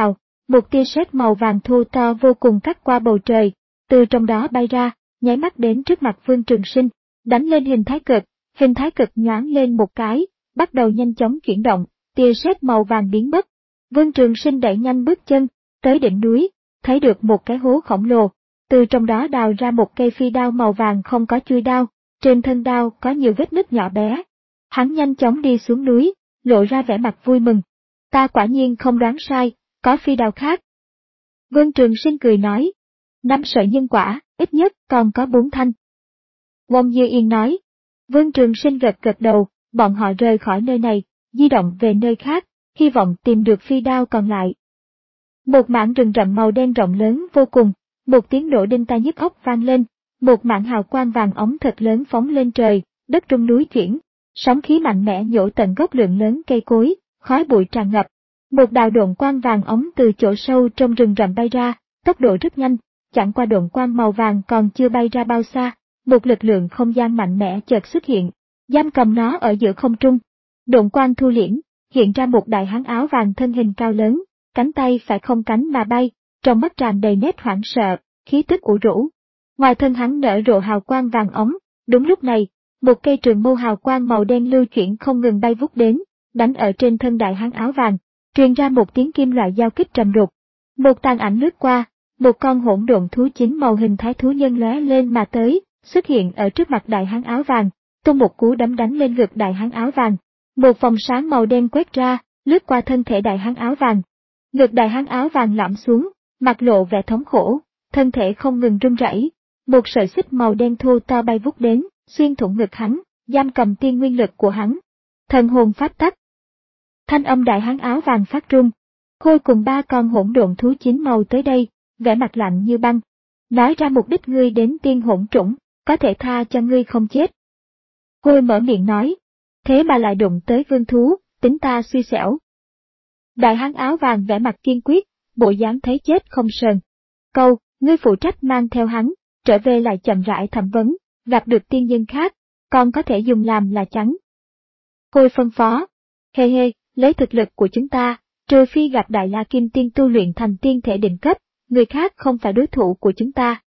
một tia sét màu vàng thô to vô cùng cắt qua bầu trời, từ trong đó bay ra, nháy mắt đến trước mặt Vương Trường Sinh, đánh lên hình thái cực, hình thái cực nhoáng lên một cái, bắt đầu nhanh chóng chuyển động, tia sét màu vàng biến mất. Vương Trường Sinh đẩy nhanh bước chân, tới đỉnh núi, thấy được một cái hố khổng lồ, từ trong đó đào ra một cây phi đao màu vàng không có chuôi đao, trên thân đao có nhiều vết nứt nhỏ bé. Hắn nhanh chóng đi xuống núi, lộ ra vẻ mặt vui mừng. Ta quả nhiên không đoán sai, có phi đao khác. Vương Trường Sinh cười nói, năm sợi nhân quả, ít nhất còn có bốn thanh. Wong Như Yên nói, Vương Trường Sinh gật gật đầu, bọn họ rời khỏi nơi này, di động về nơi khác, hy vọng tìm được phi đao còn lại. Một mảng rừng rậm màu đen rộng lớn vô cùng, một tiếng nổ đinh tai nhức óc vang lên, một mảng hào quang vàng óng thật lớn phóng lên trời, đất rung núi chuyển, sóng khí mạnh mẽ nhổ tận gốc lượng lớn cây cối, khói bụi tràn ngập. Một đạo độn quang vàng óng từ chỗ sâu trong rừng rậm bay ra, tốc độ rất nhanh, chẳng qua độn quang màu vàng còn chưa bay ra bao xa, một lực lượng không gian mạnh mẽ chợt xuất hiện, giam cầm nó ở giữa không trung. Độn quang thu liễm, hiện ra một đại hán áo vàng thân hình cao lớn, cánh tay phải không cánh mà bay, trong mắt tràn đầy nét hoảng sợ, khí tức ủ rũ. Ngoài thân hắn nở rộ hào quang vàng óng, đúng lúc này, một cây trường mâu hào quang màu đen lưu chuyển không ngừng bay vút đến, đánh ở trên thân đại hán áo vàng, truyền ra một tiếng kim loại giao kích trầm đục. Một tàn ảnh lướt qua, một con hỗn độn thú chính màu hình thái thú nhân lóe lên mà tới, xuất hiện ở trước mặt đại hán áo vàng, tung một cú đấm đánh lên ngực đại hán áo vàng. Một vòng sáng màu đen quét ra, lướt qua thân thể đại hán áo vàng. Ngực đại hán áo vàng lõm xuống, mặt lộ vẻ thống khổ, thân thể không ngừng run rẩy. Một sợi xích màu đen thô to bay vút đến, xuyên thủng ngực hắn, giam cầm tiên nguyên lực của hắn. Thần hồn pháp tắc. Thanh âm đại hán áo vàng phát run. Khôi cùng ba con hỗn độn thú chín màu tới đây, vẻ mặt lạnh như băng. Nói ra mục đích ngươi đến tiên hỗn trũng, có thể tha cho ngươi không chết. Khôi mở miệng nói, thế mà lại đụng tới vương thú, tính ta suy xẻo. Đại hán áo vàng vẻ mặt kiên quyết, bộ dáng thấy chết không sờn. Câu, ngươi phụ trách mang theo hắn, trở về lại chậm rãi thẩm vấn, gặp được tiên nhân khác, còn có thể dùng làm là chắn. Khôi phân phó, hê hê, lấy thực lực của chúng ta, trừ phi gặp Đại La Kim Tiên tu luyện thành tiên thể đỉnh cấp, người khác không phải đối thủ của chúng ta.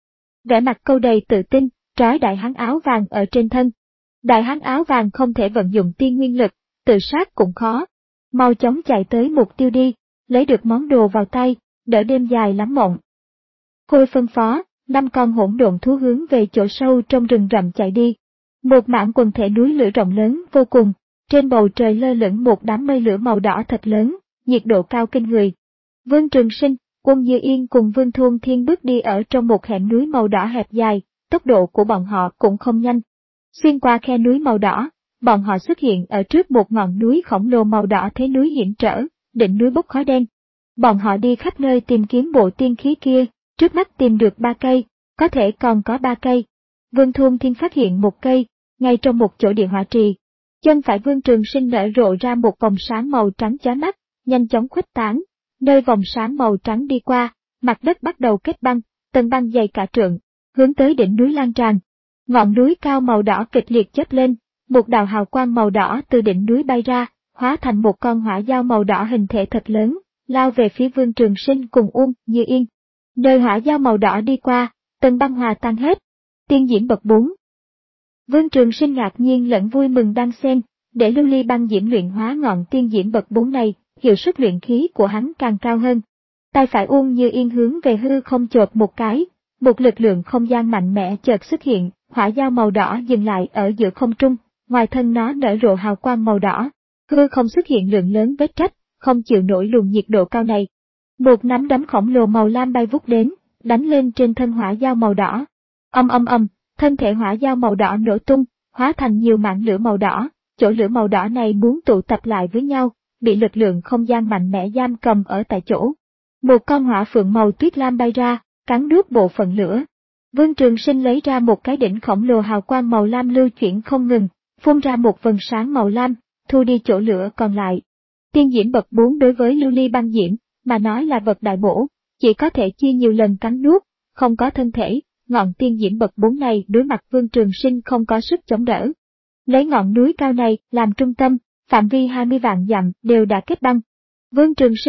Vẻ mặt Câu đầy tự tin, trói đại hán áo vàng ở trên thân. Đại hán áo vàng không thể vận dụng tiên nguyên lực, tự sát cũng khó. Mau chóng chạy tới mục tiêu đi, lấy được món đồ vào tay, đỡ đêm dài lắm mộng. Khôi phân phó, năm con hỗn độn thú hướng về chỗ sâu trong rừng rậm chạy đi. Một mảng quần thể núi lửa rộng lớn vô cùng, trên bầu trời lơ lửng một đám mây lửa màu đỏ thật lớn, nhiệt độ cao kinh người. Vương Trường Sinh, Quân Như Yên cùng Vương Thôn Thiên bước đi ở trong một hẻm núi màu đỏ hẹp dài, tốc độ của bọn họ cũng không nhanh. Xuyên qua khe núi màu đỏ, bọn họ xuất hiện ở trước một ngọn núi khổng lồ màu đỏ thế núi hiểm trở, đỉnh núi bốc khói đen. Bọn họ đi khắp nơi tìm kiếm bộ tiên khí kia, trước mắt tìm được ba cây, có thể còn có ba cây. Vương Thôn Thiên phát hiện một cây, ngay trong một chỗ địa hỏa trì. Chân phải Vương Trường Sinh nở rộ ra một vòng sáng màu trắng chói mắt, nhanh chóng khuếch tán. Nơi vòng sáng màu trắng đi qua, mặt đất bắt đầu kết băng, tầng băng dày cả trượng, hướng tới đỉnh núi lan tràn. Ngọn núi cao màu đỏ kịch liệt chớp lên, một đạo hào quang màu đỏ từ đỉnh núi bay ra, hóa thành một con hỏa dao màu đỏ hình thể thật lớn, lao về phía Vương Trường Sinh cùng Uông Như Yên. Nơi hỏa dao màu đỏ đi qua, tầng băng hòa tan hết. Tiên diễm bậc bốn. Vương Trường Sinh ngạc nhiên lẫn vui mừng đan xen, để lưu ly băng diễm luyện hóa ngọn tiên diễm bậc bốn này, hiệu suất luyện khí của hắn càng cao hơn. Tay phải Uông Như Yên hướng về hư không chộp một cái, một lực lượng không gian mạnh mẽ chợt xuất hiện, hỏa dao màu đỏ dừng lại ở giữa không trung, ngoài thân nó nở rộ hào quang màu đỏ, hư không xuất hiện lượng lớn vết rách, không chịu nổi luồng nhiệt độ cao này. Một nắm đấm khổng lồ màu lam bay vút đến, đánh lên trên thân hỏa dao màu đỏ. Âm âm âm, thân thể hỏa dao màu đỏ nổ tung, hóa thành nhiều mảng lửa màu đỏ, chỗ lửa màu đỏ này muốn tụ tập lại với nhau, bị lực lượng không gian mạnh mẽ giam cầm ở tại chỗ. Một con hỏa phượng màu tuyết lam bay ra, cắn nuốt bộ phận lửa. Vương Trường Sinh lấy ra một cái đỉnh khổng lồ hào quang màu lam lưu chuyển không ngừng, phun ra một vầng sáng màu lam, thu đi chỗ lửa còn lại. Tiên diễm bậc bốn đối với lưu ly băng diễm, mà nói là vật đại bổ, chỉ có thể chia nhiều lần cắn nuốt, không có thân thể, ngọn tiên diễm bậc bốn này đối mặt Vương Trường Sinh không có sức chống đỡ. Lấy ngọn núi cao này làm trung tâm, phạm vi hai mươi vạn dặm đều đã kết băng. Vương Trường Sinh,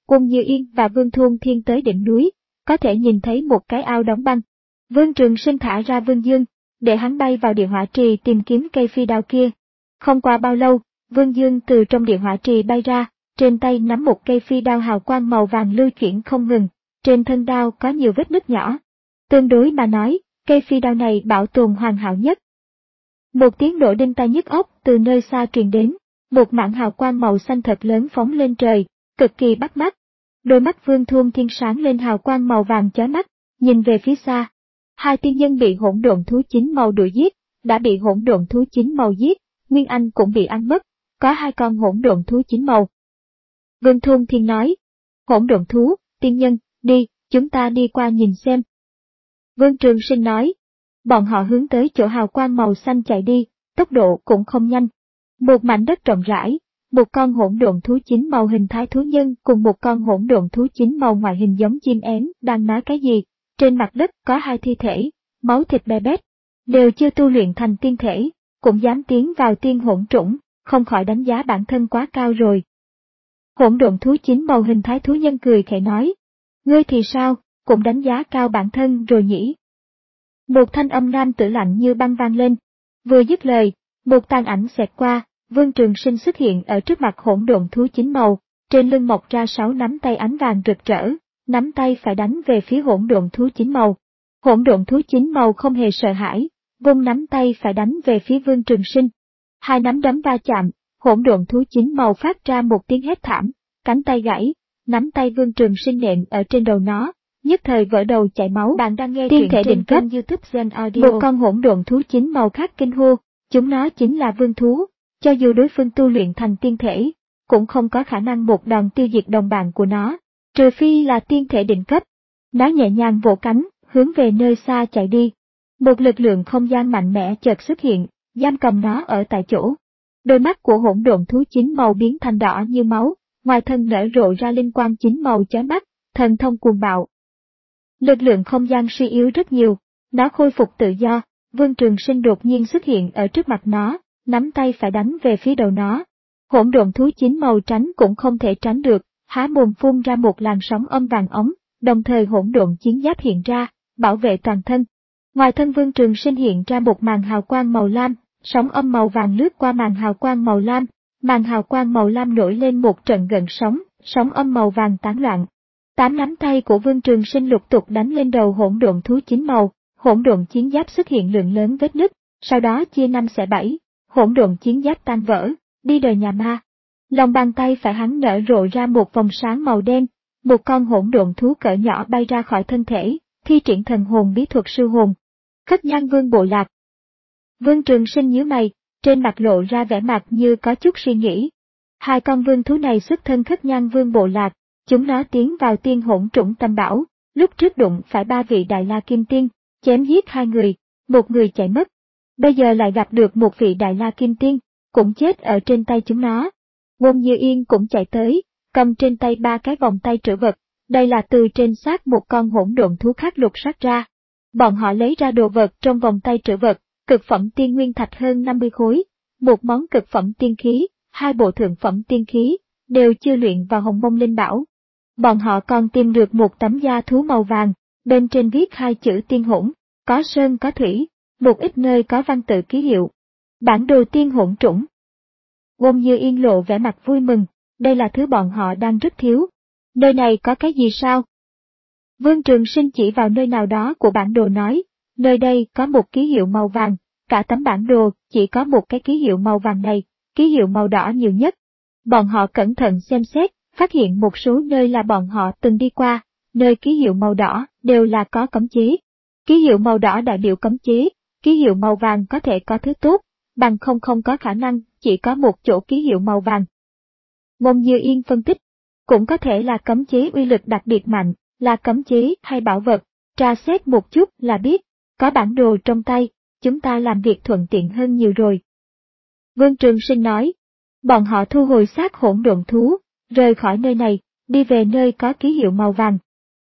Uông Như Yên và Vương Thuôn Thiên tới đỉnh núi, có thể nhìn thấy một cái ao đóng băng. Vương Trường Sinh thả ra Vương Dương, để hắn bay vào địa hỏa trì tìm kiếm cây phi đao kia. Không qua bao lâu, Vương Dương từ trong địa hỏa trì bay ra, trên tay nắm một cây phi đao hào quang màu vàng lưu chuyển không ngừng, trên thân đao có nhiều vết nứt nhỏ. Tương đối mà nói, cây phi đao này bảo tồn hoàn hảo nhất. Một tiếng nổ đinh tai nhức óc từ nơi xa truyền đến, một mảng hào quang màu xanh thật lớn phóng lên trời, cực kỳ bắt mắt. Đôi mắt Vương Thuôn Thiên sáng lên hào quang màu vàng chói mắt, nhìn về phía xa. Hai tiên nhân bị hỗn độn thú chín màu đuổi giết, đã bị hỗn độn thú chín màu giết, Nguyên Anh cũng bị ăn mất, có hai con hỗn độn thú chín màu. Vương Thuôn Thiên nói, hỗn độn thú, tiên nhân, đi, chúng ta đi qua nhìn xem. Vương Trường Sinh nói, bọn họ hướng tới chỗ hào quang màu xanh chạy đi, tốc độ cũng không nhanh. Một mảnh đất rộng rãi, một con hỗn độn thú chín màu hình thái thú nhân cùng một con hỗn độn thú chín màu ngoại hình giống chim én đang nói cái gì. Trên mặt đất có hai thi thể, máu thịt be bét, đều chưa tu luyện thành tiên thể, cũng dám tiến vào tiên hỗn trũng, không khỏi đánh giá bản thân quá cao rồi. Hỗn độn thú chín màu hình thái thú nhân cười khẽ nói, ngươi thì sao, cũng đánh giá cao bản thân rồi nhỉ. Một thanh âm nam tử lạnh như băng vang lên, vừa dứt lời, một tàn ảnh xẹt qua, Vương Trường Sinh xuất hiện ở trước mặt hỗn độn thú chín màu, trên lưng mọc ra sáu nắm tay ánh vàng rực rỡ, nắm tay phải đánh về phía hỗn độn thú chín màu. Hỗn độn thú chín màu không hề sợ hãi, vung nắm tay phải đánh về phía Vương Trường Sinh. Hai nắm đấm va chạm, hỗn độn thú chín màu phát ra một tiếng hét thảm, cánh tay gãy, nắm tay Vương Trường Sinh nện ở trên đầu nó, nhất thời vỡ đầu chảy máu. Bạn đang nghe tiên thể định cấp YouTube Gen Audio. Một con hỗn độn thú chín màu khác kinh hô, chúng nó chính là vương thú, cho dù đối phương tu luyện thành tiên thể, cũng không có khả năng một đòn tiêu diệt đồng bạn của nó, trừ phi là tiên thể đỉnh cấp. Nó nhẹ nhàng vỗ cánh, hướng về nơi xa chạy đi. Một lực lượng không gian mạnh mẽ chợt xuất hiện, giam cầm nó ở tại chỗ. Đôi mắt của hỗn độn thú chín màu biến thành đỏ như máu, ngoài thân nở rộ ra linh quang chín màu chói mắt, thần thông cuồng bạo. Lực lượng không gian suy yếu rất nhiều, nó khôi phục tự do. Vương Trường Sinh đột nhiên xuất hiện ở trước mặt nó, nắm tay phải đánh về phía đầu nó. Hỗn độn thú chín màu tránh cũng không thể tránh được, há mồm phun ra một làn sóng âm vàng ống, đồng thời hỗn độn chiến giáp hiện ra, bảo vệ toàn thân. Ngoài thân Vương Trường Sinh hiện ra một màn hào quang màu lam, sóng âm màu vàng lướt qua màn hào quang màu lam, màn hào quang màu lam nổi lên một trận gợn sóng, sóng âm màu vàng tán loạn. Tám nắm tay của Vương Trường Sinh lục tục đánh lên đầu hỗn độn thú chín màu, hỗn độn chiến giáp xuất hiện lượng lớn vết nứt, sau đó chia năm xẻ bảy, hỗn độn chiến giáp tan vỡ, đi đời nhà ma. Lòng bàn tay phải hắn nở rộ ra một vòng sáng màu đen, một con hỗn độn thú cỡ nhỏ bay ra khỏi thân thể, thi triển thần hồn bí thuật sư hồn. Khất Nhan Vương bộ lạc. Vương Trường Sinh nhíu mày, trên mặt lộ ra vẻ mặt như có chút suy nghĩ. Hai con vương thú này xuất thân Khất Nhan Vương bộ lạc, chúng nó tiến vào tiên hỗn trũng Tam Bảo, lúc trước đụng phải ba vị Đại La Kim Tiên, chém giết hai người, một người chạy mất. Bây giờ lại gặp được một vị Đại La Kim Tiên, cũng chết ở trên tay chúng nó. Uông Như Yên cũng chạy tới, cầm trên tay ba cái vòng tay trữ vật, đây là từ trên xác một con hỗn độn thú khác lục soát ra. Bọn họ lấy ra đồ vật trong vòng tay trữ vật, cực phẩm tiên nguyên thạch hơn năm mươi khối, một món cực phẩm tiên khí, hai bộ thượng phẩm tiên khí, đều chưa luyện vào Hồng Mông Linh Bảo. Bọn họ còn tìm được một tấm da thú màu vàng, bên trên viết hai chữ tiên hỗn, có sơn có thủy, một ít nơi có văn tự ký hiệu. Bản đồ tiên hỗn trũng. Uông Như Yên lộ vẻ mặt vui mừng, đây là thứ bọn họ đang rất thiếu. Nơi này có cái gì sao? Vương Trường Sinh chỉ vào nơi nào đó của bản đồ nói, nơi đây có một ký hiệu màu vàng, cả tấm bản đồ chỉ có một cái ký hiệu màu vàng này, ký hiệu màu đỏ nhiều nhất. Bọn họ cẩn thận xem xét, phát hiện một số nơi là bọn họ từng đi qua, nơi ký hiệu màu đỏ đều là có cấm chế. Ký hiệu màu đỏ đại biểu cấm chế, ký hiệu màu vàng có thể có thứ tốt, bằng không không có khả năng chỉ có một chỗ ký hiệu màu vàng. Uông Như Yên phân tích, cũng có thể là cấm chế uy lực đặc biệt mạnh, là cấm chế hay bảo vật, tra xét một chút là biết, có bản đồ trong tay, chúng ta làm việc thuận tiện hơn nhiều rồi. Vương Trường Sinh nói, bọn họ thu hồi xác hỗn độn thú, rời khỏi nơi này, đi về nơi có ký hiệu màu vàng.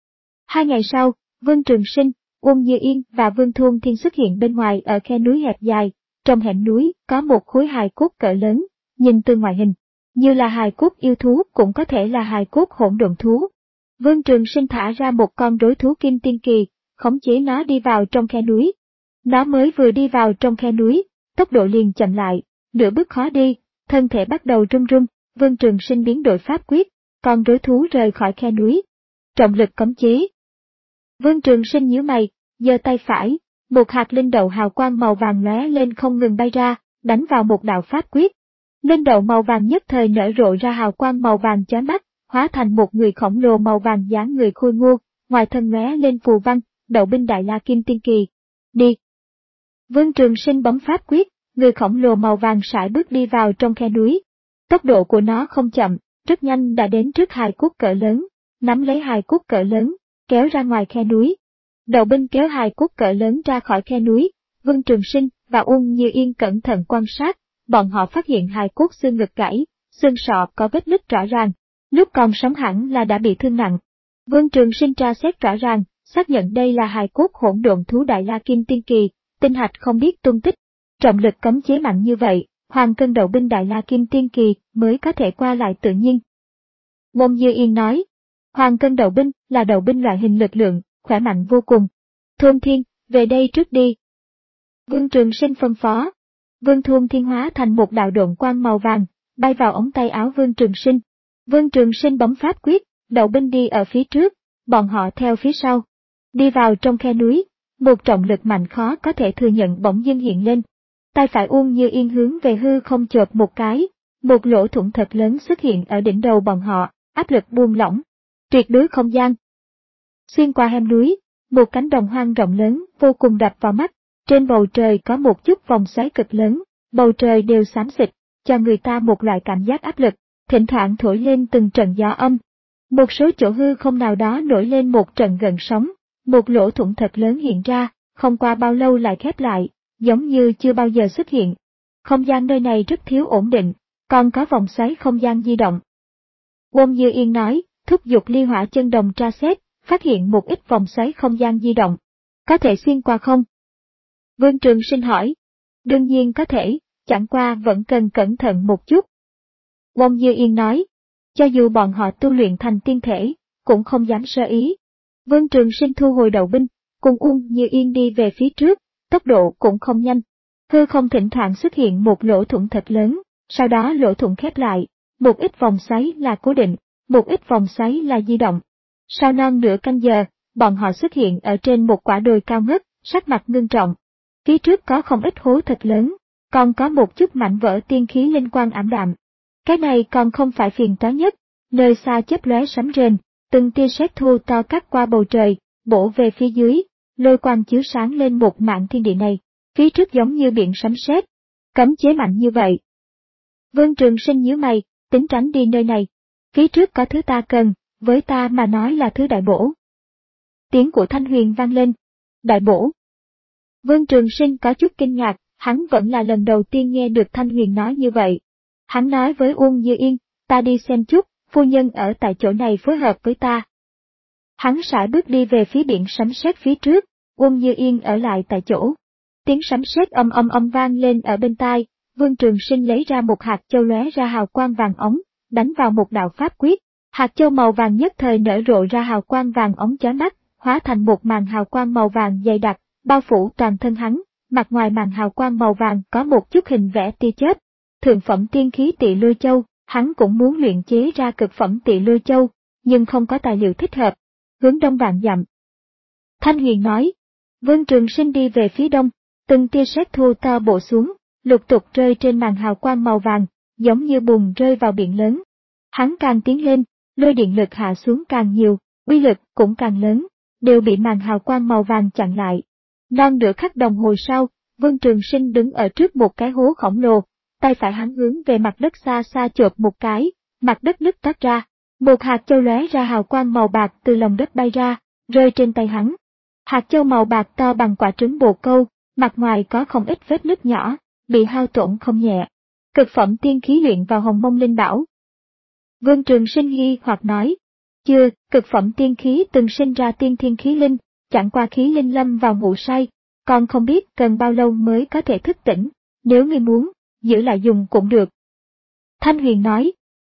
Hai ngày sau, Vương Trường Sinh, Uông Như Yên và Vương Thuôn Thiên xuất hiện bên ngoài ở khe núi hẹp dài, trong hẻm núi có một khối hài cốt cỡ lớn, nhìn từ ngoại hình, như là hài cốt yêu thú cũng có thể là hài cốt hỗn độn thú. Vương Trường Sinh thả ra một con rối thú kim tiên kỳ, khống chế nó đi vào trong khe núi. Nó mới vừa đi vào trong khe núi, tốc độ liền chậm lại, nửa bước khó đi, thân thể bắt đầu run run, Vương Trường Sinh biến đổi pháp quyết, con rối thú rời khỏi khe núi. Trọng lực cấm chế. Vương Trường Sinh nhíu mày, giơ tay phải, một hạt linh đậu hào quang màu vàng lóe lên không ngừng bay ra, đánh vào một đạo pháp quyết. Linh đậu màu vàng nhất thời nở rộ ra hào quang màu vàng chói mắt, hóa thành một người khổng lồ màu vàng dáng người khôi ngô, ngoài thân lóe lên phù văn, đậu binh Đại La Kim Tiên Kỳ. Đi! Vương Trường Sinh bấm pháp quyết, người khổng lồ màu vàng sải bước đi vào trong khe núi. Tốc độ của nó không chậm, rất nhanh đã đến trước hài cốt cỡ lớn, nắm lấy hài cốt cỡ lớn, kéo ra ngoài khe núi. Đậu binh kéo hài cốt cỡ lớn ra khỏi khe núi, Vương Trường Sinh và Uông Như Yên cẩn thận quan sát, bọn họ phát hiện hài cốt xương ngực gãy, xương sọ có vết nứt rõ ràng, lúc còn sống hẳn là đã bị thương nặng. Vương Trường Sinh tra xét rõ ràng, xác nhận đây là hài cốt hỗn độn thú Đại La Kim Tiên Kỳ, tinh hạch không biết tung tích. Trọng lực cấm chế mạnh như vậy, Hoàng cân đậu binh Đại La Kim Tiên Kỳ mới có thể qua lại tự nhiên. Uông Như Yên nói, Hoàng cân đậu binh là đậu binh loại hình lực lượng, khỏe mạnh vô cùng. Thôn Thiên, về đây trước đi. Vương Trường Sinh phân phó. Vương Thôn Thiên hóa thành một đạo độn quang màu vàng, bay vào ống tay áo Vương Trường Sinh. Vương Trường Sinh bấm pháp quyết, đậu binh đi ở phía trước, bọn họ theo phía sau. Đi vào trong khe núi, một trọng lực mạnh khó có thể thừa nhận bỗng dưng hiện lên. Tay phải Uông Như Yên hướng về hư không chộp một cái, một lỗ thủng thật lớn xuất hiện ở đỉnh đầu bọn họ, áp lực buông lỏng. Tuyệt đối không gian. Xuyên qua hẻm núi, một cánh đồng hoang rộng lớn vô cùng đập vào mắt, trên bầu trời có một chút vòng xoáy cực lớn, bầu trời đều xám xịt, cho người ta một loại cảm giác áp lực, thỉnh thoảng thổi lên từng trận gió âm. Một số chỗ hư không nào đó nổi lên một trận gợn sóng, một lỗ thủng thật lớn hiện ra, không qua bao lâu lại khép lại, giống như chưa bao giờ xuất hiện. Không gian nơi này rất thiếu ổn định, còn có vòng xoáy không gian di động. Uông Như Yên nói, thúc giục ly hỏa chân đồng tra xét, phát hiện một ít vòng xoáy không gian di động. Có thể xuyên qua không? Vương Trường Sinh hỏi. Đương nhiên có thể, chẳng qua vẫn cần cẩn thận một chút. Uông Như Yên nói, cho dù bọn họ tu luyện thành tiên thể, cũng không dám sơ ý. Vương Trường Sinh thu hồi đậu binh, cùng Uông Như Yên đi về phía trước, tốc độ cũng không nhanh. Hư không thỉnh thoảng xuất hiện một lỗ thủng thật lớn, sau đó lỗ thủng khép lại, một ít vòng xoáy là cố định, một ít vòng xoáy là di động. Sau non nửa canh giờ, bọn họ xuất hiện ở trên một quả đồi cao ngất, sắc mặt ngưng trọng. Phía trước có không ít hố thật lớn, còn có một chút mảnh vỡ tiên khí linh quang ảm đạm. Cái này còn không phải phiền toái nhất, nơi xa chớp lóe sấm rền, từng tia sét thô to cắt qua bầu trời, bổ về phía dưới, lôi quang chiếu sáng lên một mảng thiên địa này, phía trước giống như biển sấm sét, cấm chế mạnh như vậy. Vương Trường Sinh nhíu mày, tính tránh đi nơi này, phía trước có thứ ta cần, với ta mà nói là thứ đại bổ. Tiếng của Thanh Huyền vang lên, đại bổ. Vương Trường Sinh có chút kinh ngạc, hắn vẫn là lần đầu tiên nghe được Thanh Huyền nói như vậy. Hắn nói với Uông Như Yên, ta đi xem chút, phu nhân ở tại chỗ này phối hợp với ta. Hắn sải bước đi về phía biển sấm sét phía trước, Uông Như Yên ở lại tại chỗ. Tiếng sấm sét âm âm âm vang lên ở bên tai, Vương Trường Sinh lấy ra một hạt châu lóe ra hào quang vàng ống, đánh vào một đạo pháp quyết. Hạt châu màu vàng nhất thời nở rộ ra hào quang vàng ống chói mắt, hóa thành một màn hào quang màu vàng dày đặc, bao phủ toàn thân hắn, mặt ngoài màn hào quang màu vàng có một chút hình vẽ tia chớp. Thượng phẩm tiên khí Tị Lôi Châu, hắn cũng muốn luyện chế ra cực phẩm Tị Lôi Châu, nhưng không có tài liệu thích hợp. Hướng đông vạn dặm. Thanh Huyền nói. Vương Trường Sinh đi về phía đông, từng tia sét thô to bổ xuống, lục tục rơi trên màn hào quang màu vàng, giống như bùn rơi vào biển lớn. Hắn càng tiến lên, lôi điện lực hạ xuống càng nhiều, uy lực cũng càng lớn, đều bị màn hào quang màu vàng chặn lại. Non nửa khắc đồng hồ sau, Vương Trường Sinh đứng ở trước một cái hố khổng lồ, tay phải hắn hướng về mặt đất xa xa chộp một cái, mặt đất nứt toát ra, một hạt châu lóe ra hào quang màu bạc từ lòng đất bay ra, rơi trên tay hắn. Hạt châu màu bạc to bằng quả trứng bồ câu, mặt ngoài có không ít vết nứt nhỏ, bị hao tổn không nhẹ. Cực phẩm tiên khí luyện vào Hồng Mông Linh Bảo. Vương Trường Sinh nghi hoặc nói, chưa, cực phẩm tiên khí từng sinh ra tiên thiên khí linh, chẳng qua khí linh lâm vào ngủ say, còn không biết cần bao lâu mới có thể thức tỉnh, nếu ngươi muốn, giữ lại dùng cũng được. Thanh Huyền nói,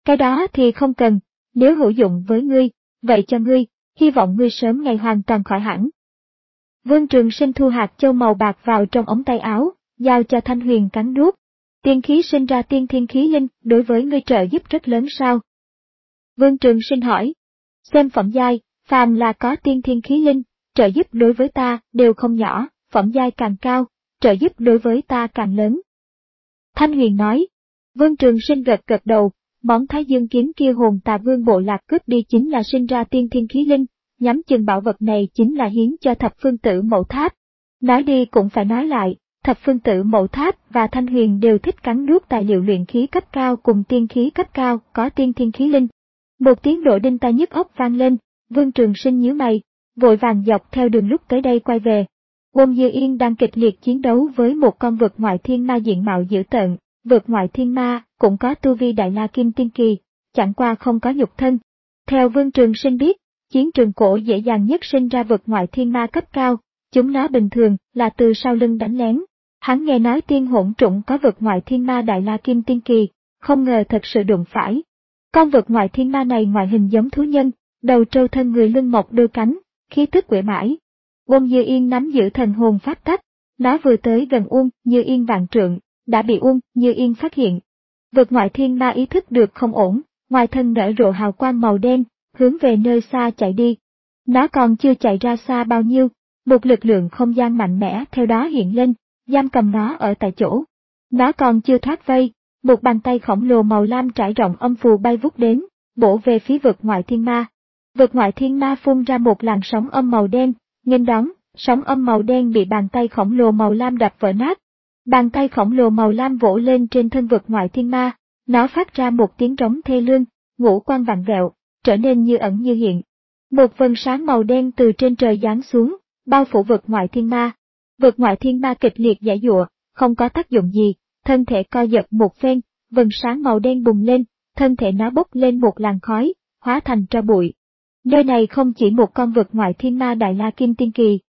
Cái đó thì không cần, nếu hữu dụng với ngươi, vậy cho ngươi, hy vọng ngươi sớm ngày hoàn toàn khỏi hẳn. Vương Trường Sinh thu hạt châu màu bạc vào trong ống tay áo, giao cho Thanh Huyền cắn nuốt. Tiên khí sinh ra tiên thiên khí linh, đối với ngươi trợ giúp rất lớn sao? Vương Trường Sinh hỏi. Xem phẩm giai, phàm là có tiên thiên khí linh, trợ giúp đối với ta đều không nhỏ, phẩm giai càng cao, trợ giúp đối với ta càng lớn. Thanh Huyền nói. Vương Trường Sinh gật gật đầu, món Thái Dương kiếm kia hồn Tà Vương bộ lạc cướp đi chính là sinh ra tiên thiên khí linh, nhắm chừng bảo vật này chính là hiến cho Thập Phương Tử Mậu Tháp. Nói đi cũng phải nói lại, Thập Phương Tử Mậu Tháp và Thanh Huyền đều thích cắn nuốt tài liệu luyện khí cấp cao cùng tiên khí cấp cao có tiên thiên khí linh. Một tiếng nổ đinh tai nhức óc vang lên, Vương Trường Sinh nhíu mày, vội vàng dọc theo đường lúc tới đây quay về. Ôn Như Yên đang kịch liệt chiến đấu với một con vực ngoại thiên ma diện mạo dữ tợn, vực ngoại thiên ma cũng có tu vi Đại La Kim Tiên Kỳ, chẳng qua không có nhục thân. Theo Vương Trường Sinh biết, chiến trường cổ dễ dàng nhất sinh ra vực ngoại thiên ma cấp cao, chúng nó bình thường là từ sau lưng đánh lén. Hắn nghe nói tiên hỗn trùng có vực ngoại thiên ma Đại La Kim Tiên Kỳ, không ngờ thật sự đụng phải. Con vực ngoại thiên ma này ngoại hình giống thú nhân, đầu trâu thân người lưng mọc đôi cánh, khí tức quỷ mãi. Ôn Như Yên nắm giữ thần hồn pháp tắc, nó vừa tới gần Ôn Như Yên vạn trượng, đã bị Ôn Như Yên phát hiện. Vực ngoại thiên ma ý thức được không ổn, ngoài thân nở rộ hào quang màu đen, hướng về nơi xa chạy đi. Nó còn chưa chạy ra xa bao nhiêu, một lực lượng không gian mạnh mẽ theo đó hiện lên, giam cầm nó ở tại chỗ. Nó còn chưa thoát vây, một bàn tay khổng lồ màu lam trải rộng âm phù bay vút đến, bổ về phía vực ngoại thiên ma. Vực ngoại thiên ma phun ra một làn sóng âm màu đen, nghênh đón, sóng âm màu đen bị bàn tay khổng lồ màu lam đập vỡ nát. Bàn tay khổng lồ màu lam vỗ lên trên thân vực ngoại thiên ma, nó phát ra một tiếng trống thê lương, ngũ quan vặn vẹo, trở nên như ẩn như hiện. Một vầng sáng màu đen từ trên trời giáng xuống, bao phủ vực ngoại thiên ma. Vực ngoại thiên ma kịch liệt giãy giụa, không có tác dụng gì, thân thể co giật một phen, vầng sáng màu đen bùng lên, thân thể nó bốc lên một làn khói, hóa thành tro bụi. Nơi này không chỉ một con vực ngoại thiên ma Đại La Kim Tiên Kỳ.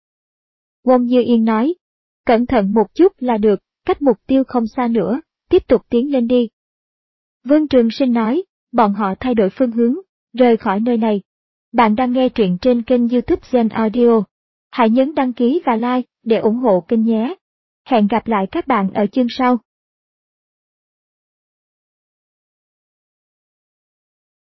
Ôn Như Yên nói, cẩn thận một chút là được, cách mục tiêu không xa nữa, tiếp tục tiến lên đi. Vương Trường Sinh nói, bọn họ thay đổi phương hướng, rời khỏi nơi này. Bạn đang nghe truyện trên kênh YouTube Gen Audio. Hãy nhấn đăng ký và like để ủng hộ kênh nhé. Hẹn gặp lại các bạn ở chương sau.